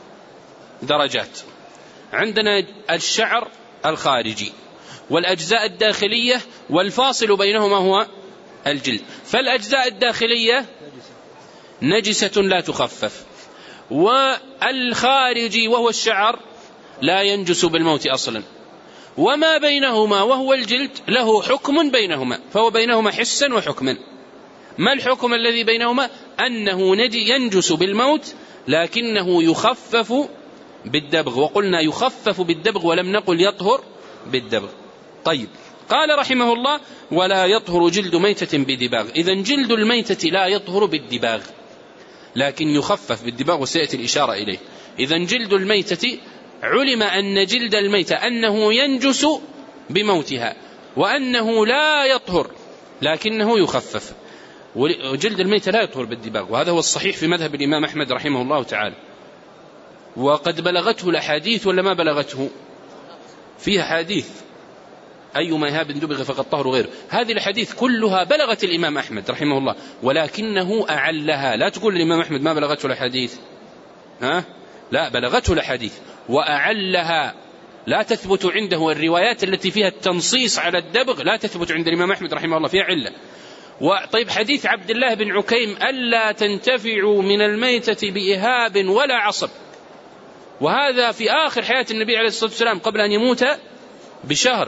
درجات. عندنا الشعر الخارجي والأجزاء الداخلية، والفاصل بينهما هو الجلد. فالأجزاء الداخلية نجسة لا تخفف، والخارجي وهو الشعر لا ينجس بالموت أصلا، وما بينهما وهو الجلد له حكم بينهما، فهو بينهما حسا وحكما. ما الحكم الذي بينهما؟ أنه ينجس بالموت لكنه يخفف بالدبغ، وقلنا يخفف بالدبغ ولم نقل يطهر بالدبغ. طيب، قال رحمه الله: ولا يطهر جلد ميتة بدباغ. إذن جلد الميتة لا يطهر بالدباغ لكن يخفف بالدباغ، وسيأتي الإشارة إليه. إذن جلد الميتة علم أن جلد الميتة أنه ينجس بموتها، وأنه لا يطهر لكنه يخفف. وجلد الميتة لا يطهر بالدباغ، وهذا هو الصحيح في مذهب الإمام أحمد رحمه الله تعالى. وقد بلغته الأحاديث ولا ما بلغته؟ فيها حديث أيما إهاب دبغ فقد طهر غيره. هذه الحديث كلها بلغت الإمام أحمد رحمه الله، ولكنه أعلها. لا تقول الإمام أحمد ما بلغته الحديث، ها؟ لا، بلغته الحديث وأعلها. لا تثبت عنده الروايات التي فيها التنصيص على الدبغ، لا تثبت عند الإمام أحمد رحمه الله، فيها علة. وطيب، حديث عبد الله بن عكيم: ألا تنتفعوا من الميتة بإهاب ولا عصب، وهذا في آخر حياة النبي عليه الصلاة والسلام قبل أن يموت بشهر.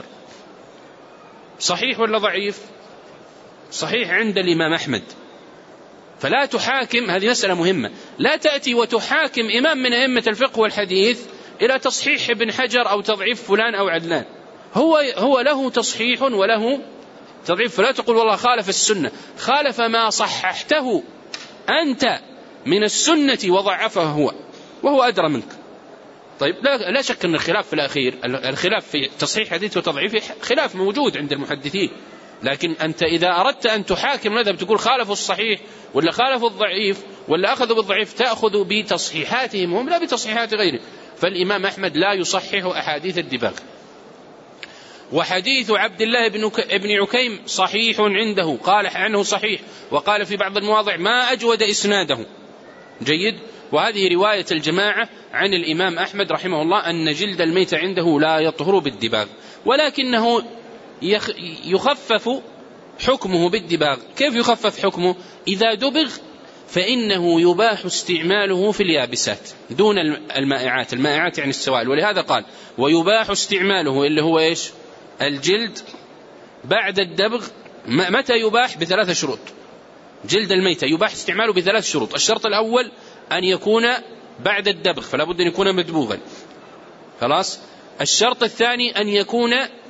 صحيح ولا ضعيف؟ صحيح عند الإمام أحمد. فلا تحاكم، هذه مسألة مهمة، لا تأتي وتحاكم إمام من أئمة الفقه والحديث إلى تصحيح ابن حجر أو تضعيف فلان أو علان. هو هو له تصحيح وله تضعيف، فلا تقول والله خالف السنة، خالف ما صححته أنت من السنة وضعفه هو، وهو أدرى منك. طيب، لا, لا شك أن الخلاف في الأخير، الخلاف في تصحيح حديث وتضعيفه خلاف موجود عند المحدثين، لكن أنت إذا أردت أن تحاكم مذهب تقول خالفوا الصحيح ولا خالفوا الضعيف ولا أخذوا بالضعيف، تأخذ بتصحيحاتهم هم لا بتصحيحات غيره. فالإمام أحمد لا يصحح أحاديث الدباغ. وحديث عبد الله بن عكيم صحيح عنده، قال عنه صحيح، وقال في بعض المواضع ما أجود إسناده. جيد. وهذه رواية الجماعة عن الإمام أحمد رحمه الله أن جلد الميت عنده لا يطهر بالدباغ، ولكنه يخفف حكمه بالدباغ. كيف يخفف حكمه؟ إذا دبغ فإنه يباح استعماله في اليابسات دون المائعات، المائعات يعني السوائل، ولهذا قال ويباح استعماله اللي هو إيش؟ الجلد بعد الدبغ. متى يباح؟ بثلاث شروط. جلد الميتة يباح استعماله بثلاث شروط. الشرط الأول أن يكون بعد الدبغ، فلا بد أن يكون مدبوغا. خلاص. الشرط الثاني أن يكون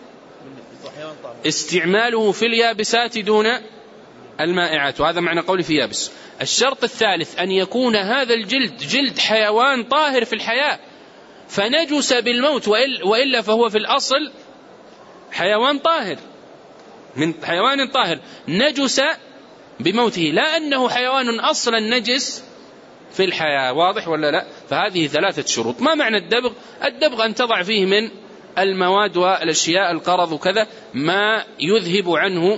استعماله في اليابسات دون المائعات، وهذا معنى قولي في يابس. الشرط الثالث أن يكون هذا الجلد جلد حيوان طاهر في الحياة فنجس بالموت، وإلا فهو في الأصل حيوان طاهر من حيوان طاهر نجس بموته، لا أنه حيوان أصلا نجس في الحياة. واضح ولا لا؟ فهذه ثلاثة شروط. ما معنى الدبغ؟ الدبغ أن تضع فيه من المواد والأشياء القرض وكذا ما يذهب عنه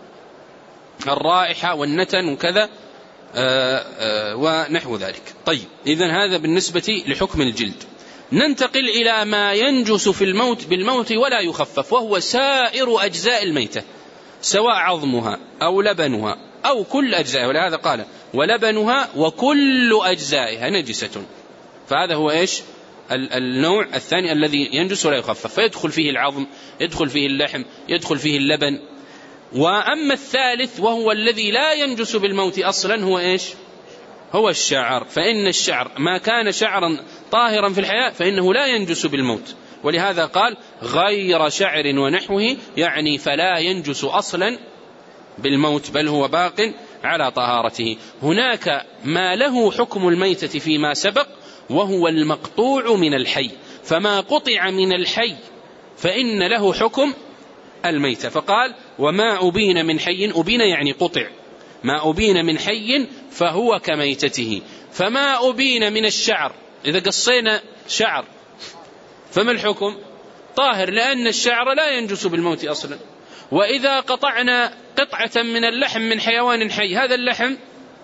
الرائحة والنتن وكذا آآ آآ ونحو ذلك. طيب، إذن هذا بالنسبة لحكم الجلد. ننتقل إلى ما ينجس في الموت بالموت ولا يخفف، وهو سائر أجزاء الميتة، سواء عظمها أو لبنها أو كل أجزائها، ولهذا قال ولبنها وكل أجزائها نجسة. فهذا هو إيش؟ النوع الثاني الذي ينجس ولا يخفف، فيدخل فيه العظم، يدخل فيه اللحم، يدخل فيه اللبن. وأما الثالث وهو الذي لا ينجس بالموت أصلا هو إيش؟ هو الشعر. فإن الشعر ما كان شعرا طاهرا في الحياة فإنه لا ينجس بالموت، ولهذا قال غير شعر ونحوه، يعني فلا ينجس أصلا بالموت بل هو باق على طهارته. هناك ما له حكم الميتة فيما سبق وهو المقطوع من الحي، فما قطع من الحي فإن له حكم الميتة. فقال وما أبين من حي، أبين يعني قطع، ما أبين من حي فهو كميتته. فما أبين من الشعر، إذا قصينا شعر فما الحكم؟ طاهر، لأن الشعر لا ينجس بالموت أصلا. وإذا قطعنا قطعة من اللحم من حيوان حي هذا اللحم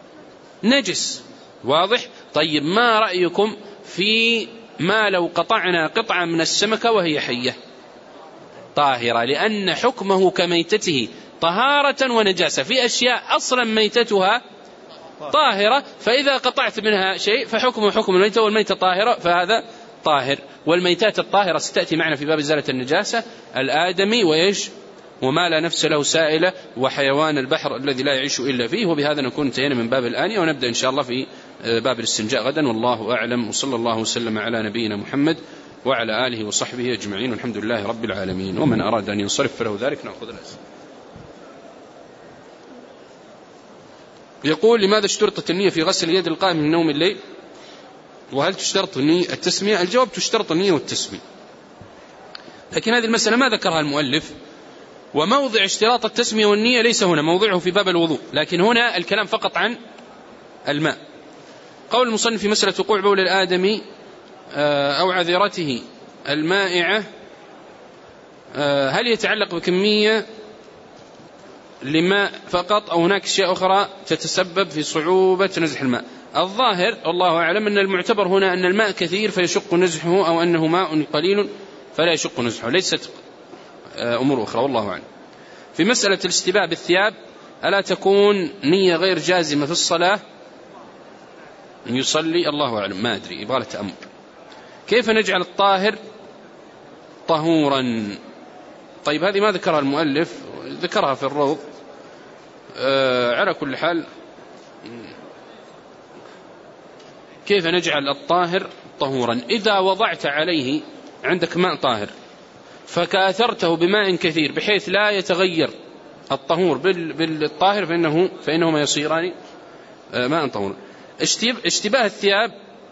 نجس. واضح؟ طيب، ما رأيكم في ما لو قطعنا قطعة من السمكة وهي حية طاهرة؟ لأن حكمه كميتته طهارة ونجاسة، في أشياء أصلا ميتتها طاهرة، فإذا قطعت منها شيء فحكمه حكم الميتة، والميتة طاهرة فهذا طاهر. والميتات الطاهرة ستأتي معنا في باب إزالة النجاسة، الآدمي وإيش وما لا نفس له سائلة وحيوان البحر الذي لا يعيش إلا فيه. وبهذا نكون انتهينا من باب الآنية، ونبدأ إن شاء الله في باب الاستنجاء غدا، والله أعلم، وصلى الله وسلم على نبينا محمد وعلى آله وصحبه أجمعين، والحمد لله رب العالمين. ومن أراد أن ينصرف فله ذلك نأخذ الأسئلة. يقول لماذا اشترطت النية في غسل اليد القائم من نوم الليل، وهل تشترط التسمية؟ الجواب تشترط النية والتسمية، لكن هذه المسألة ما ذكرها المؤلف، وموضع اشتراط التسمية والنية ليس هنا، موضعه في باب الوضوء، لكن هنا الكلام فقط عن الماء. قول المصنف في مسألة وقوع بول الآدمي أو عذرته المائعة هل يتعلق بكمية لماء فقط أو هناك أشياء أخرى تتسبب في صعوبة نزح الماء؟ الظاهر والله أعلم أن المعتبر هنا أن الماء كثير فيشق نزحه، أو أنه ماء قليل فلا يشق نزحه، ليست أمور أخرى والله أعلم. في مسألة الاشتباه بالثياب ألا تكون نية غير جازمة في الصلاة يصلي؟ الله أعلم، ما أدري، يبغى له تأمل. كيف نجعل الطاهر طهورا؟ طيب، هذه ما ذكرها المؤلف، ذكرها في الروض. آه على كل حال، كيف نجعل الطاهر طهورا؟ إذا وضعت عليه عندك ماء طاهر فكاثرته بماء كثير بحيث لا يتغير الطهور بالطاهر فإنه فإنهما يصيران ماء طهورا. اشتباه الثياب،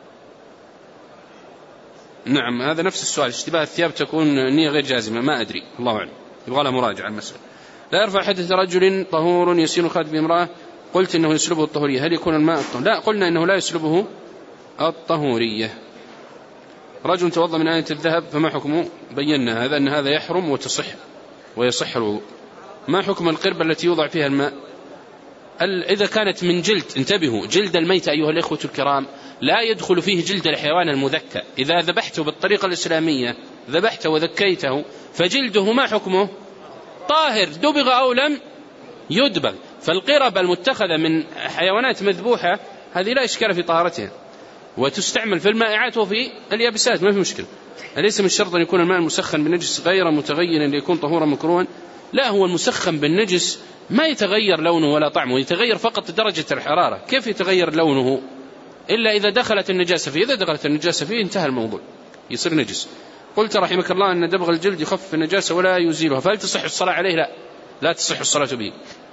نعم هذا نفس السؤال، اشتباه الثياب تكون نية غير جازمة، ما أدري، الله أعلم، يبغى لها مراجعة المسألة. لا يرفع حدث رجل طهور يسير خالد بامرأة، قلت إنه يسلبه الطهورية، هل يكون الماء الطهور؟ لا، قلنا إنه لا يسلبه الطهورية. رجل توضأ من آنية الذهب فما حكمه؟ بينا هذا أن هذا يحرم وتصح ويصح الوضوء. ما حكم القربة التي يوضع فيها الماء؟ إذا كانت من جلد، انتبهوا، جلد الميت أيها الإخوة الكرام لا يدخل فيه جلد الحيوان المذكى. إذا ذبحته بالطريقة الإسلامية، ذبحته وذكيته، فجلده ما حكمه؟ طاهر، دبغ أو لم يدبغ. فالقرب المتخذة من حيوانات مذبوحة هذه لا إشكال في طهارتها، وتستعمل في المائعات وفي اليابسات، ما في مشكلة. أليس من الشرط أن يكون الماء المسخن بالنجس غير متغير ليكون طهورا مكروها؟ لا، هو المسخن بالنجس ما يتغير لونه ولا طعمه، يتغير فقط درجة الحرارة. كيف يتغير لونه؟ إلا إذا دخلت النجاسة فيه. إذا دخلت النجاسة فيه انتهى الموضوع، يصير نجس. قلت رحمك الله أن دبغ الجلد يخفف النجاسة ولا يزيلها، فهل تصح الصلاة عليه؟ لا، لا تصح الصلاة به.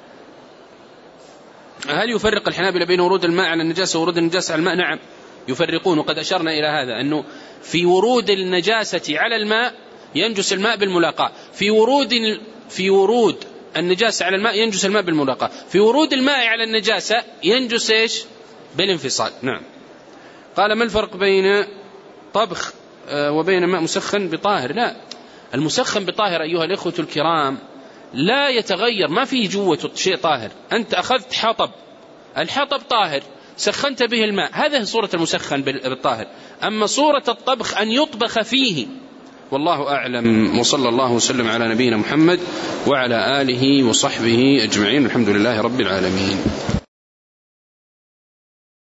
هل يفرق الحنابلة بين ورود الماء على النجاسة وورود النجاسة على الماء؟ نعم يفرقون، وقد أشرنا إلى هذا، أنه في ورود النجاسة على الماء ينجس الماء بالملاقاة، في ورود في ورود النجاسة على الماء ينجس الماء بالملاقاة، في ورود الماء على النجاسة ينجس إيش؟ بالانفصال. نعم. قال ما الفرق بين طبخ وبين ماء مسخن بطاهر؟ لا، المسخن بطاهر أيها الإخوة الكرام لا يتغير، ما فيه جوة شيء طاهر. أنت أخذت حطب، الحطب طاهر، سخنت به الماء، هذه صورة المسخن بالطاهر. أما صورة الطبخ أن يطبخ فيه. والله أعلم، وصلى الله وسلم على نبينا محمد وعلى آله وصحبه أجمعين، الحمد لله رب العالمين.